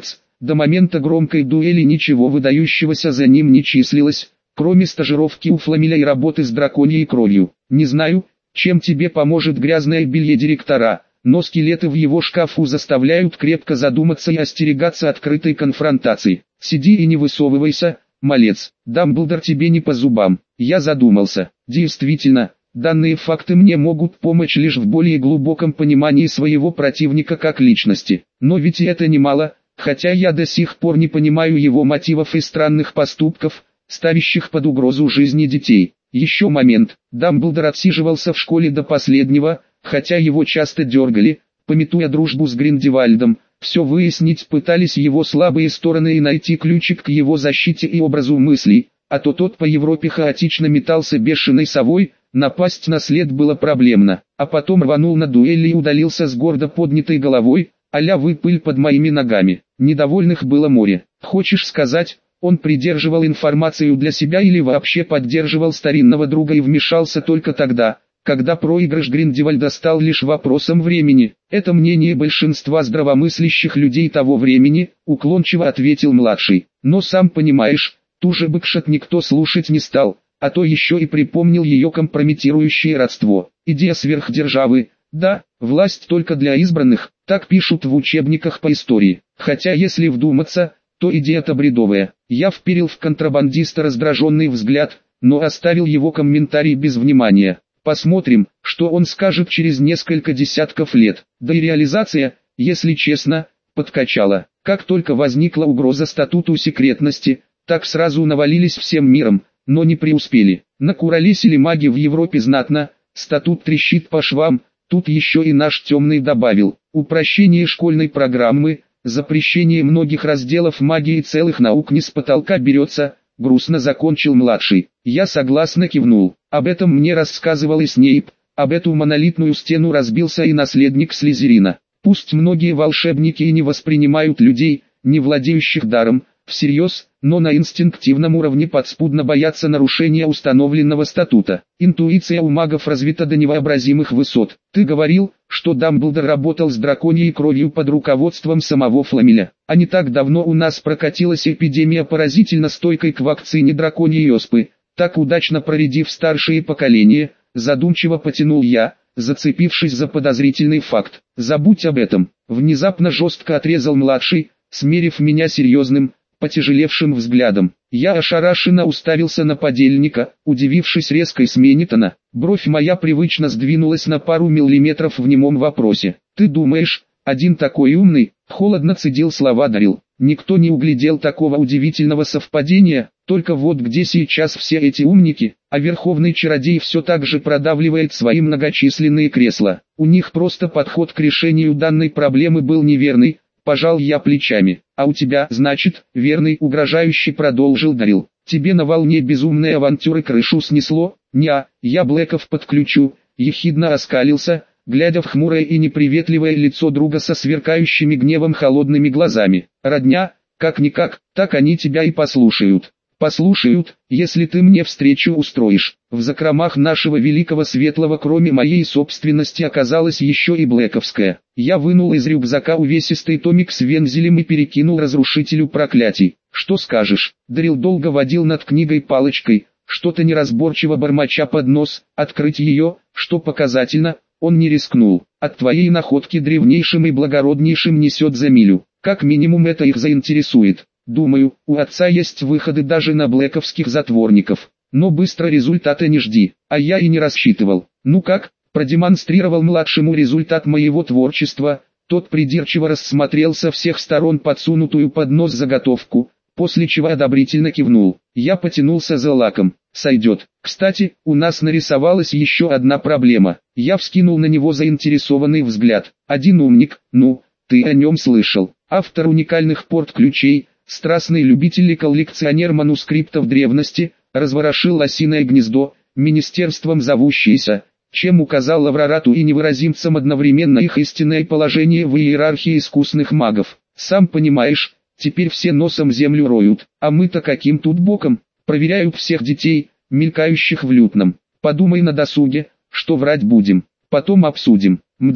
До момента громкой дуэли ничего выдающегося за ним не числилось, кроме стажировки у Фламеля и работы с драконьей кровью. Не знаю, чем тебе поможет грязное белье директора, но скелеты в его шкафу заставляют крепко задуматься и остерегаться открытой конфронтации. Сиди и не высовывайся, малец, Дамблдор тебе не по зубам. Я задумался. Действительно, данные факты мне могут помочь лишь в более глубоком понимании своего противника как личности. Но ведь и это немало, хотя я до сих пор не понимаю его мотивов и странных поступков, ставящих под угрозу жизни детей. Еще момент. Дамблдор отсиживался в школе до последнего, хотя его часто дергали, памятуя дружбу с Гриндевальдом. Все выяснить пытались его слабые стороны и найти ключик к его защите и образу мыслей, а то тот по Европе хаотично метался бешеной совой, напасть на след было проблемно, а потом рванул на дуэли и удалился с гордо поднятой головой, а-ля «вы пыль под моими ногами». Недовольных было море. Хочешь сказать, он придерживал информацию для себя или вообще поддерживал старинного друга и вмешался только тогда, когда проигрыш Гриндевальда стал лишь вопросом времени? Это мнение большинства здравомыслящих людей того времени, уклончиво ответил младший. Но сам понимаешь, ту же Бэкшот никто слушать не стал, а то еще и припомнил ее компрометирующее родство. Идея сверхдержавы, да, власть только для избранных, так пишут в учебниках по истории. Хотя если вдуматься, то идея-то бредовая. Я вперил в контрабандиста раздраженный взгляд, но оставил его комментарий без внимания. Посмотрим, что он скажет через несколько десятков лет. Да и реализация, если честно, подкачала. Как только возникла угроза статуту секретности, так сразу навалились всем миром, но не преуспели. Накуролесили маги в Европе знатно, статут трещит по швам, тут еще и наш темный добавил. Упрощение школьной программы, запрещение многих разделов магии и целых наук не с потолка берется, грустно закончил младший. Я согласно кивнул. Об этом мне рассказывал и Снейп, об эту монолитную стену разбился и наследник Слизерина. Пусть многие волшебники и не воспринимают людей, не владеющих даром, всерьез, но на инстинктивном уровне подспудно боятся нарушения установленного статута. Интуиция у магов развита до невообразимых высот. Ты говорил, что Дамблдор работал с драконьей кровью под руководством самого Фламеля. А не так давно у нас прокатилась эпидемия поразительно стойкой к вакцине драконьей оспы, так удачно проредив старшие поколения, задумчиво потянул я, зацепившись за подозрительный факт. Забудь об этом. Внезапно жестко отрезал младший, смерив меня серьезным, потяжелевшим взглядом. Я ошарашенно уставился на подельника, удивившись резкой смене тона. Бровь моя привычно сдвинулась на пару миллиметров в немом вопросе. «Ты думаешь, один такой умный?» Холодно цедил слова Дарил. Никто не углядел такого удивительного совпадения, только вот где сейчас все эти умники, а верховный чародей все так же продавливает свои многочисленные кресла. У них просто подход к решению данной проблемы был неверный. Пожал я плечами. А у тебя, значит, верный, угрожающий продолжил Дарил. Тебе на волне безумной авантюры крышу снесло? Неа, я Блэков подключу, ехидно оскалился, глядя в хмурое и неприветливое лицо друга со сверкающими гневом холодными глазами. Родня, как-никак, так они тебя и послушают. Послушают, если ты мне встречу устроишь. В закромах нашего великого светлого кроме моей собственности оказалась еще и Блэковская. Я вынул из рюкзака увесистый томик с вензелем и перекинул разрушителю проклятий. Что скажешь? Дарил долго водил над книгой палочкой, что-то неразборчиво бормоча под нос. Открыть ее, что показательно, он не рискнул. От твоей находки древнейшим и благороднейшим несет за милю. Как минимум это их заинтересует. Думаю, у отца есть выходы даже на блэковских затворников. Но быстро результата не жди, а я и не рассчитывал. Ну как, продемонстрировал младшему результат моего творчества. Тот придирчиво рассмотрел со всех сторон подсунутую под нос заготовку, после чего одобрительно кивнул. Я потянулся за лаком. Сойдет. Кстати, у нас нарисовалась еще одна проблема. Я вскинул на него заинтересованный взгляд. Один умник, ну, ты о нем слышал. Автор уникальных порт-ключей, страстный любитель и коллекционер манускриптов древности, разворошил осиное гнездо, министерством зовущееся, чем указал Лаврарату и невыразимцам одновременно их истинное положение в иерархии искусных магов. Сам понимаешь, теперь все носом землю роют, а мы-то каким тут боком? Проверяют всех детей, мелькающих в лютном. Подумай на досуге, что врать будем, потом обсудим. Мда,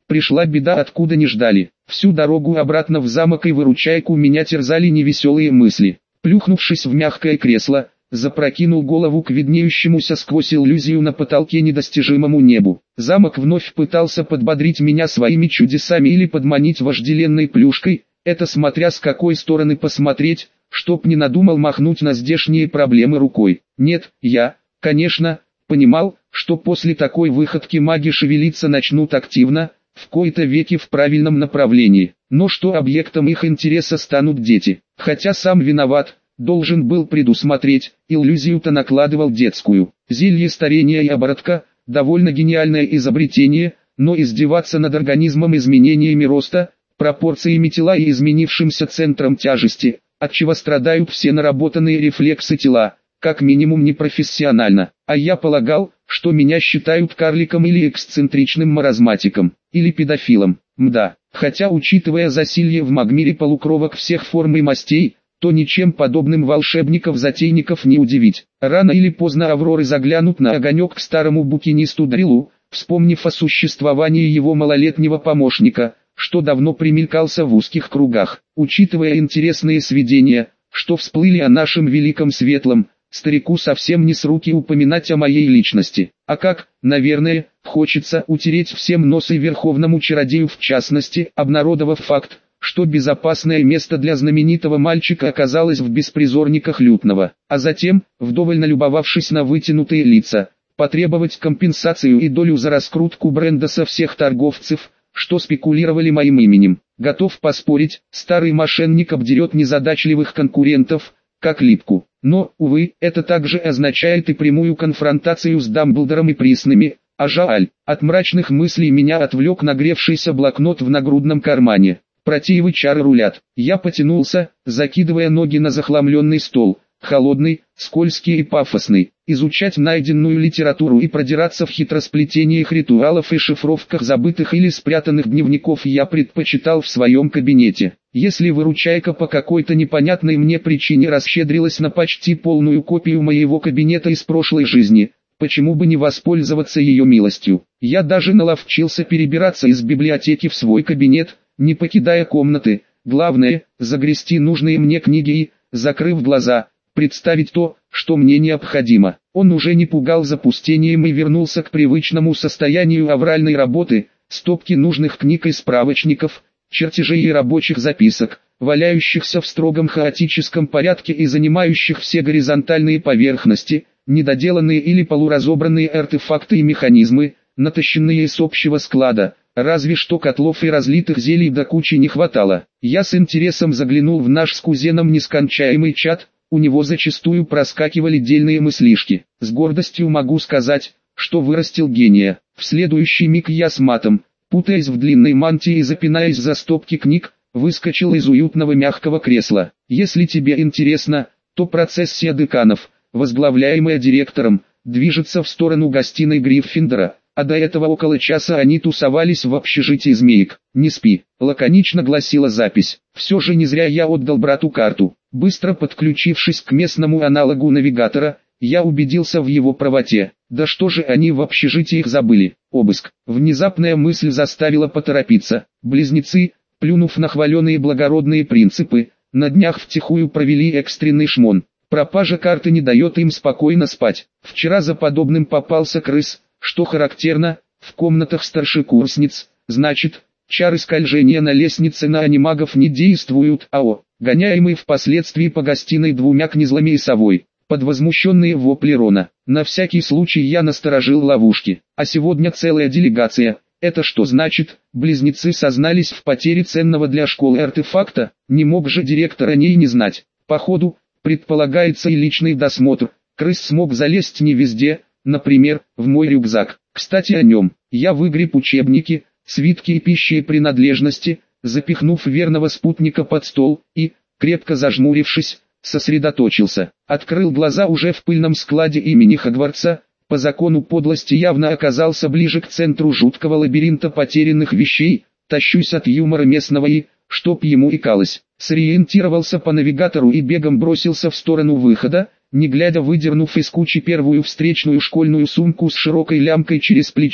пришла беда откуда не ждали. Всю дорогу обратно в замок и выручайку меня терзали невеселые мысли. Плюхнувшись в мягкое кресло, запрокинул голову к виднеющемуся сквозь иллюзию на потолке недостижимому небу. Замок вновь пытался подбодрить меня своими чудесами или подманить вожделенной плюшкой, это смотря с какой стороны посмотреть, чтоб не надумал махнуть на здешние проблемы рукой. Нет, я, конечно, понимал, что после такой выходки маги шевелиться начнут активно, в кои-то веки в правильном направлении, но что объектом их интереса станут дети, хотя сам виноват, должен был предусмотреть, иллюзию-то накладывал детскую. Зелье старения и оборотка, довольно гениальное изобретение, но издеваться над организмом изменениями роста, пропорциями тела и изменившимся центром тяжести, отчего страдают все наработанные рефлексы тела, как минимум непрофессионально. А я полагал, что меня считают карликом или эксцентричным маразматиком, или педофилом. Мда, хотя учитывая засилье в магмире полукровок всех форм и мастей, то ничем подобным волшебников-затейников не удивить. Рано или поздно Авроры заглянут на огонек к старому букинисту Дрилу, вспомнив о существовании его малолетнего помощника, что давно примелькался в узких кругах. Учитывая интересные сведения, что всплыли о нашем великом светлом, старику совсем не с руки упоминать о моей личности. А как, наверное, хочется утереть всем нос и верховному чародею в частности, обнародовав факт, что безопасное место для знаменитого мальчика оказалось в беспризорниках Лютного, а затем, вдоволь налюбовавшись на вытянутые лица, потребовать компенсацию и долю за раскрутку бренда со всех торговцев, что спекулировали моим именем. Готов поспорить, старый мошенник обдерет незадачливых конкурентов, как липку. Но, увы, это также означает и прямую конфронтацию с Дамблдором и Присными, а жаль, от мрачных мыслей меня отвлек нагревшийся блокнот в нагрудном кармане. Протеевы чары рулят. Я потянулся, закидывая ноги на захламленный стол, холодный, скользкий и пафосный. Изучать найденную литературу и продираться в хитросплетениях ритуалов и шифровках забытых или спрятанных дневников я предпочитал в своем кабинете. Если выручайка по какой-то непонятной мне причине расщедрилась на почти полную копию моего кабинета из прошлой жизни, почему бы не воспользоваться ее милостью? Я даже наловчился перебираться из библиотеки в свой кабинет, не покидая комнаты. Главное, загрести нужные мне книги и, закрыв глаза, представить то, что мне необходимо. Он уже не пугал запустением и вернулся к привычному состоянию авральной работы, стопки нужных книг и справочников, чертежей и рабочих записок, валяющихся в строгом хаотическом порядке и занимающих все горизонтальные поверхности, недоделанные или полуразобранные артефакты и механизмы, натащенные с общего склада. Разве что котлов и разлитых зелий до кучи не хватало. Я с интересом заглянул в наш с кузеном нескончаемый чат, у него зачастую проскакивали дельные мыслишки. С гордостью могу сказать, что вырастил гения. В следующий миг я с матом, путаясь в длинной мантии и запинаясь за стопки книг, выскочил из уютного мягкого кресла. Если тебе интересно, то процессия деканов, возглавляемая директором, движется в сторону гостиной Гриффиндора. А до этого около часа они тусовались в общежитии змеек. «Не спи», — лаконично гласила запись. Все же не зря я отдал брату карту. Быстро подключившись к местному аналогу навигатора, я убедился в его правоте. Да что же они в общежитиях забыли? Обыск. Внезапная мысль заставила поторопиться. Близнецы, плюнув на хваленые благородные принципы, на днях втихую провели экстренный шмон. Пропажа карты не дает им спокойно спать. Вчера за подобным попался крыс. Что характерно, в комнатах старшекурсниц, значит, чары скольжения на лестнице на анимагов не действуют, гоняемый впоследствии по гостиной двумя князлами и совой, под возмущенные вопли Рона. На всякий случай я насторожил ловушки, а сегодня целая делегация. Это что значит, близнецы сознались в потере ценного для школы артефакта? Не мог же директор о ней не знать. Походу, предполагается и личный досмотр. Крыс смог залезть не везде. Например, в мой рюкзак. Кстати о нем. Я выгреб учебники, свитки и пищи принадлежности, запихнув верного спутника под стол, и, крепко зажмурившись, сосредоточился. Открыл глаза уже в пыльном складе имени Хогвартса, по закону подлости явно оказался ближе к центру жуткого лабиринта потерянных вещей, тащусь от юмора местного и, чтоб ему икалось, сориентировался по навигатору и бегом бросился в сторону выхода, не глядя выдернув из кучи первую встречную школьную сумку с широкой лямкой через плечо,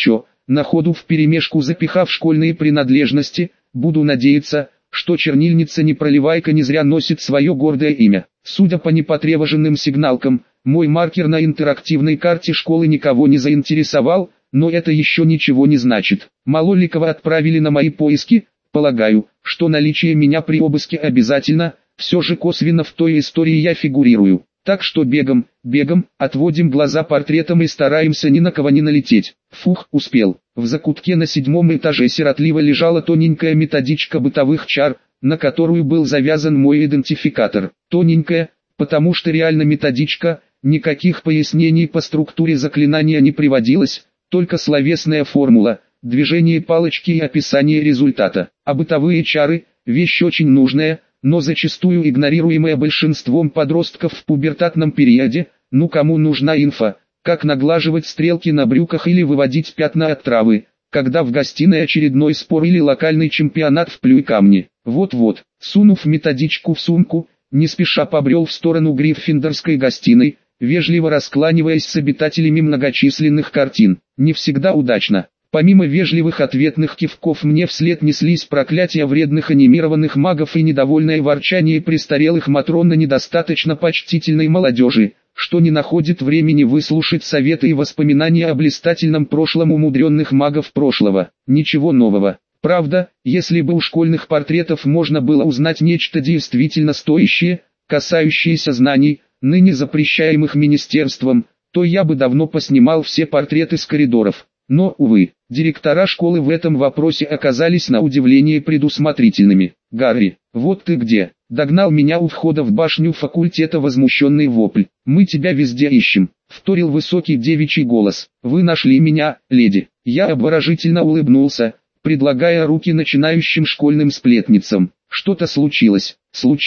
на ходу вперемешку запихав школьные принадлежности, буду надеяться, что чернильница-непроливайка не зря носит свое гордое имя. Судя по непотревоженным сигналкам, мой маркер на интерактивной карте школы никого не заинтересовал, но это еще ничего не значит. Малоликова отправили на мои поиски, полагаю, что наличие меня при обыске обязательно, все же косвенно в той истории я фигурирую. Так что бегом, отводим глаза портретом и стараемся ни на кого не налететь. Фух, успел. В закутке на 7-м этаже сиротливо лежала тоненькая методичка бытовых чар, на которую был завязан мой идентификатор. Тоненькая, потому что реально методичка, никаких пояснений по структуре заклинания не приводилось, только словесная формула, движение палочки и описание результата. А бытовые чары – вещь очень нужная, но зачастую игнорируемая большинством подростков в пубертатном периоде. Ну кому нужна инфа, как наглаживать стрелки на брюках или выводить пятна от травы, когда в гостиной очередной спор или локальный чемпионат в плюй камни. Вот-вот, сунув методичку в сумку, не спеша побрел в сторону гриффиндорской гостиной, вежливо раскланиваясь с обитателями многочисленных картин. Не всегда удачно. Помимо вежливых ответных кивков мне вслед неслись проклятия вредных анимированных магов и недовольное ворчание престарелых матрон на недостаточно почтительной молодежи, что не находит времени выслушать советы и воспоминания о блистательном прошлом умудренных магов прошлого. Ничего нового. Правда, если бы у школьных портретов можно было узнать нечто действительно стоящее, касающееся знаний, ныне запрещаемых министерством, то я бы давно поснимал все портреты с коридоров. Но, увы, директора школы в этом вопросе оказались на удивление предусмотрительными. «Гарри, вот ты где!» — догнал меня у входа в башню факультета возмущенный вопль. «Мы тебя везде ищем!» — вторил высокий девичий голос. «Вы нашли меня, леди!» Я обворожительно улыбнулся, предлагая руки начинающим школьным сплетницам. Что-то случилось.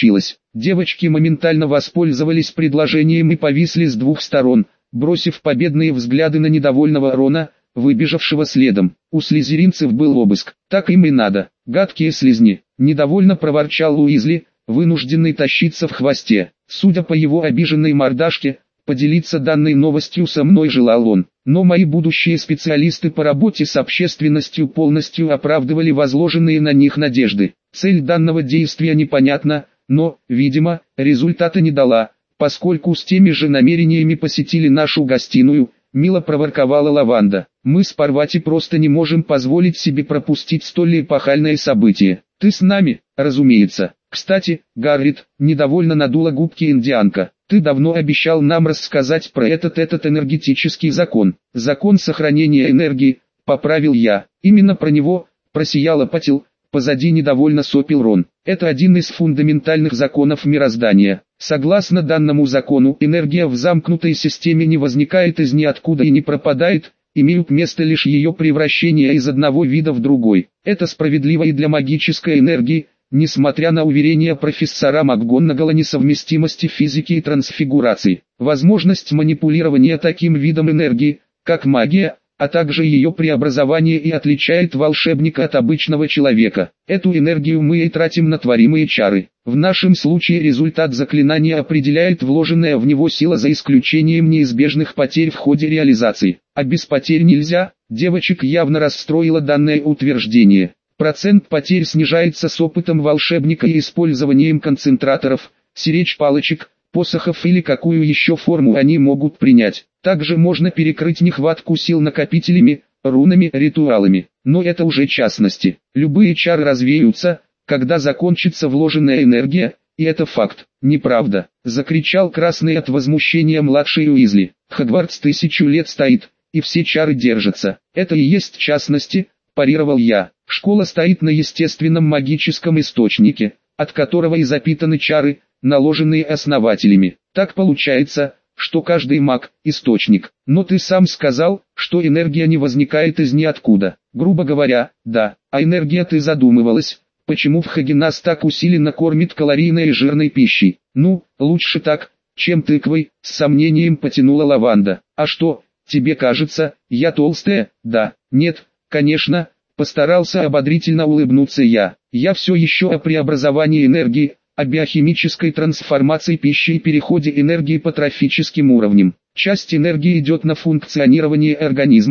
Девочки моментально воспользовались предложением и повисли с двух сторон, бросив победные взгляды на недовольного Рона, выбежавшего следом. У слизеринцев был обыск. Так им и надо. Гадкие слизни. Недовольно проворчал Уизли, вынужденный тащиться в хвосте. Судя по его обиженной мордашке, поделиться данной новостью со мной желал он. Но мои будущие специалисты по работе с общественностью полностью оправдывали возложенные на них надежды. Цель данного действия непонятна, но, видимо, результата не дала, поскольку с теми же намерениями посетили нашу гостиную. Мило проворковала Лаванда. «Мы с Парвати просто не можем позволить себе пропустить столь эпохальное событие. Ты с нами, разумеется. Кстати, Гаррит», недовольно надула губки индианка, «ты давно обещал нам рассказать про этот энергетический закон». «Закон сохранения энергии», поправил я. «Именно про него», просияла Патил. Позади недовольно сопел Рон. «Это один из фундаментальных законов мироздания. Согласно данному закону, энергия в замкнутой системе не возникает из ниоткуда и не пропадает, имеют место лишь ее превращение из одного вида в другой. Это справедливо и для магической энергии, несмотря на уверения профессора МакГонагал о несовместимости физики и трансфигурации. Возможность манипулирования таким видом энергии, как магия, а также ее преобразование и отличает волшебника от обычного человека. Эту энергию мы и тратим на творимые чары. В нашем случае результат заклинания определяет вложенная в него сила за исключением неизбежных потерь в ходе реализации. А без потерь нельзя, девочек явно расстроило данное утверждение. Процент потерь снижается с опытом волшебника и использованием концентраторов, сиречь палочек, посохов или какую еще форму они могут принять. Также можно перекрыть нехватку сил накопителями, рунами, ритуалами. Но это уже частности. Любые чары развеются, когда закончится вложенная энергия, и это факт. «Неправда!» — закричал красный от возмущения младший Уизли. «Хогвартс 1000 лет стоит, и все чары держатся. Это и есть частности», — парировал я. «Школа стоит на естественном магическом источнике, от которого и запитаны чары, наложенные основателями. Так получается, что каждый маг – источник. Но ты сам сказал, что энергия не возникает из ниоткуда. Грубо говоря, да. А энергия, ты задумывалась, почему в Хаге нас так усиленно кормит калорийной и жирной пищей? Ну, лучше так, чем тыквой, с сомнением потянула Лаванда. А что, тебе кажется, я толстая? Да. Нет, конечно, постарался ободрительно улыбнуться я. Я все еще о преобразовании энергии, о биохимической трансформации пищи и переходе энергии по трофическим уровням. Часть энергии идет на функционирование организма,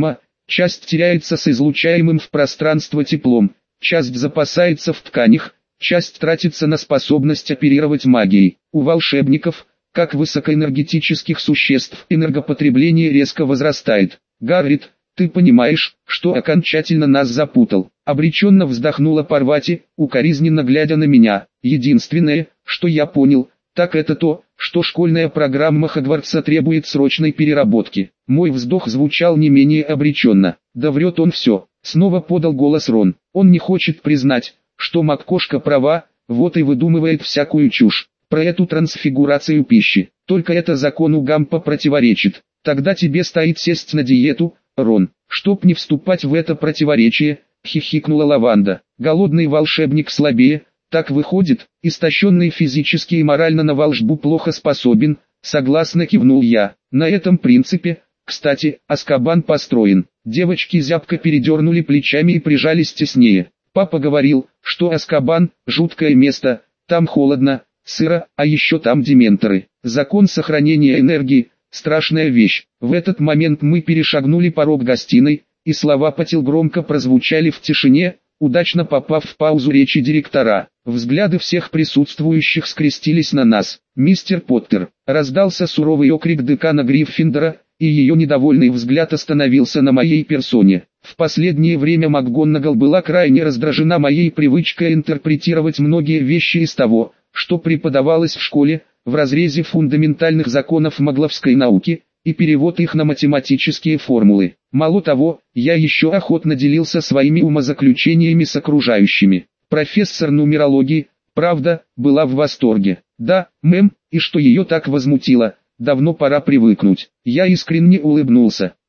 Часть теряется с излучаемым в пространство теплом, часть запасается в тканях, часть тратится на способность оперировать магией. У волшебников, как высокоэнергетических существ, энергопотребление резко возрастает. Гаррит, ты понимаешь, что окончательно нас запутал. Обреченно вздохнула Парвати, укоризненно глядя на меня. Единственное, что я понял, так это то, что школьная программа Хогвартса требует срочной переработки. Мой вздох звучал не менее обреченно. Да врет он все. Снова подал голос Рон. Он не хочет признать, что Маккошка права, вот и выдумывает всякую чушь. Про эту трансфигурацию пищи. Только это закону Гампа противоречит. Тогда тебе стоит сесть на диету, Рон. Чтоб не вступать в это противоречие, хихикнула Лаванда. Голодный волшебник слабее, так выходит, истощенный физически и морально на волшбу плохо способен, согласно кивнул я. На этом принципе, кстати, Азкабан построен. Девочки зябко передернули плечами и прижались теснее. Папа говорил, что Азкабан – жуткое место, там холодно, сыро, а еще там дементоры. Закон сохранения энергии – страшная вещь. В этот момент мы перешагнули порог гостиной, и слова Патил громко прозвучали в тишине, удачно попав в паузу речи директора. Взгляды всех присутствующих скрестились на нас. «Мистер Поттер!» – раздался суровый окрик декана Гриффиндора, и ее недовольный взгляд остановился на моей персоне. В последнее время МакГонагал была крайне раздражена моей привычкой интерпретировать многие вещи из того, что преподавалось в школе, в разрезе фундаментальных законов магловской науки, и перевод их на математические формулы. Мало того, я еще охотно делился своими умозаключениями с окружающими. Профессор нумерологии, правда, была в восторге. Да, мэм, и что ее так возмутило, давно пора привыкнуть. Я искренне улыбнулся.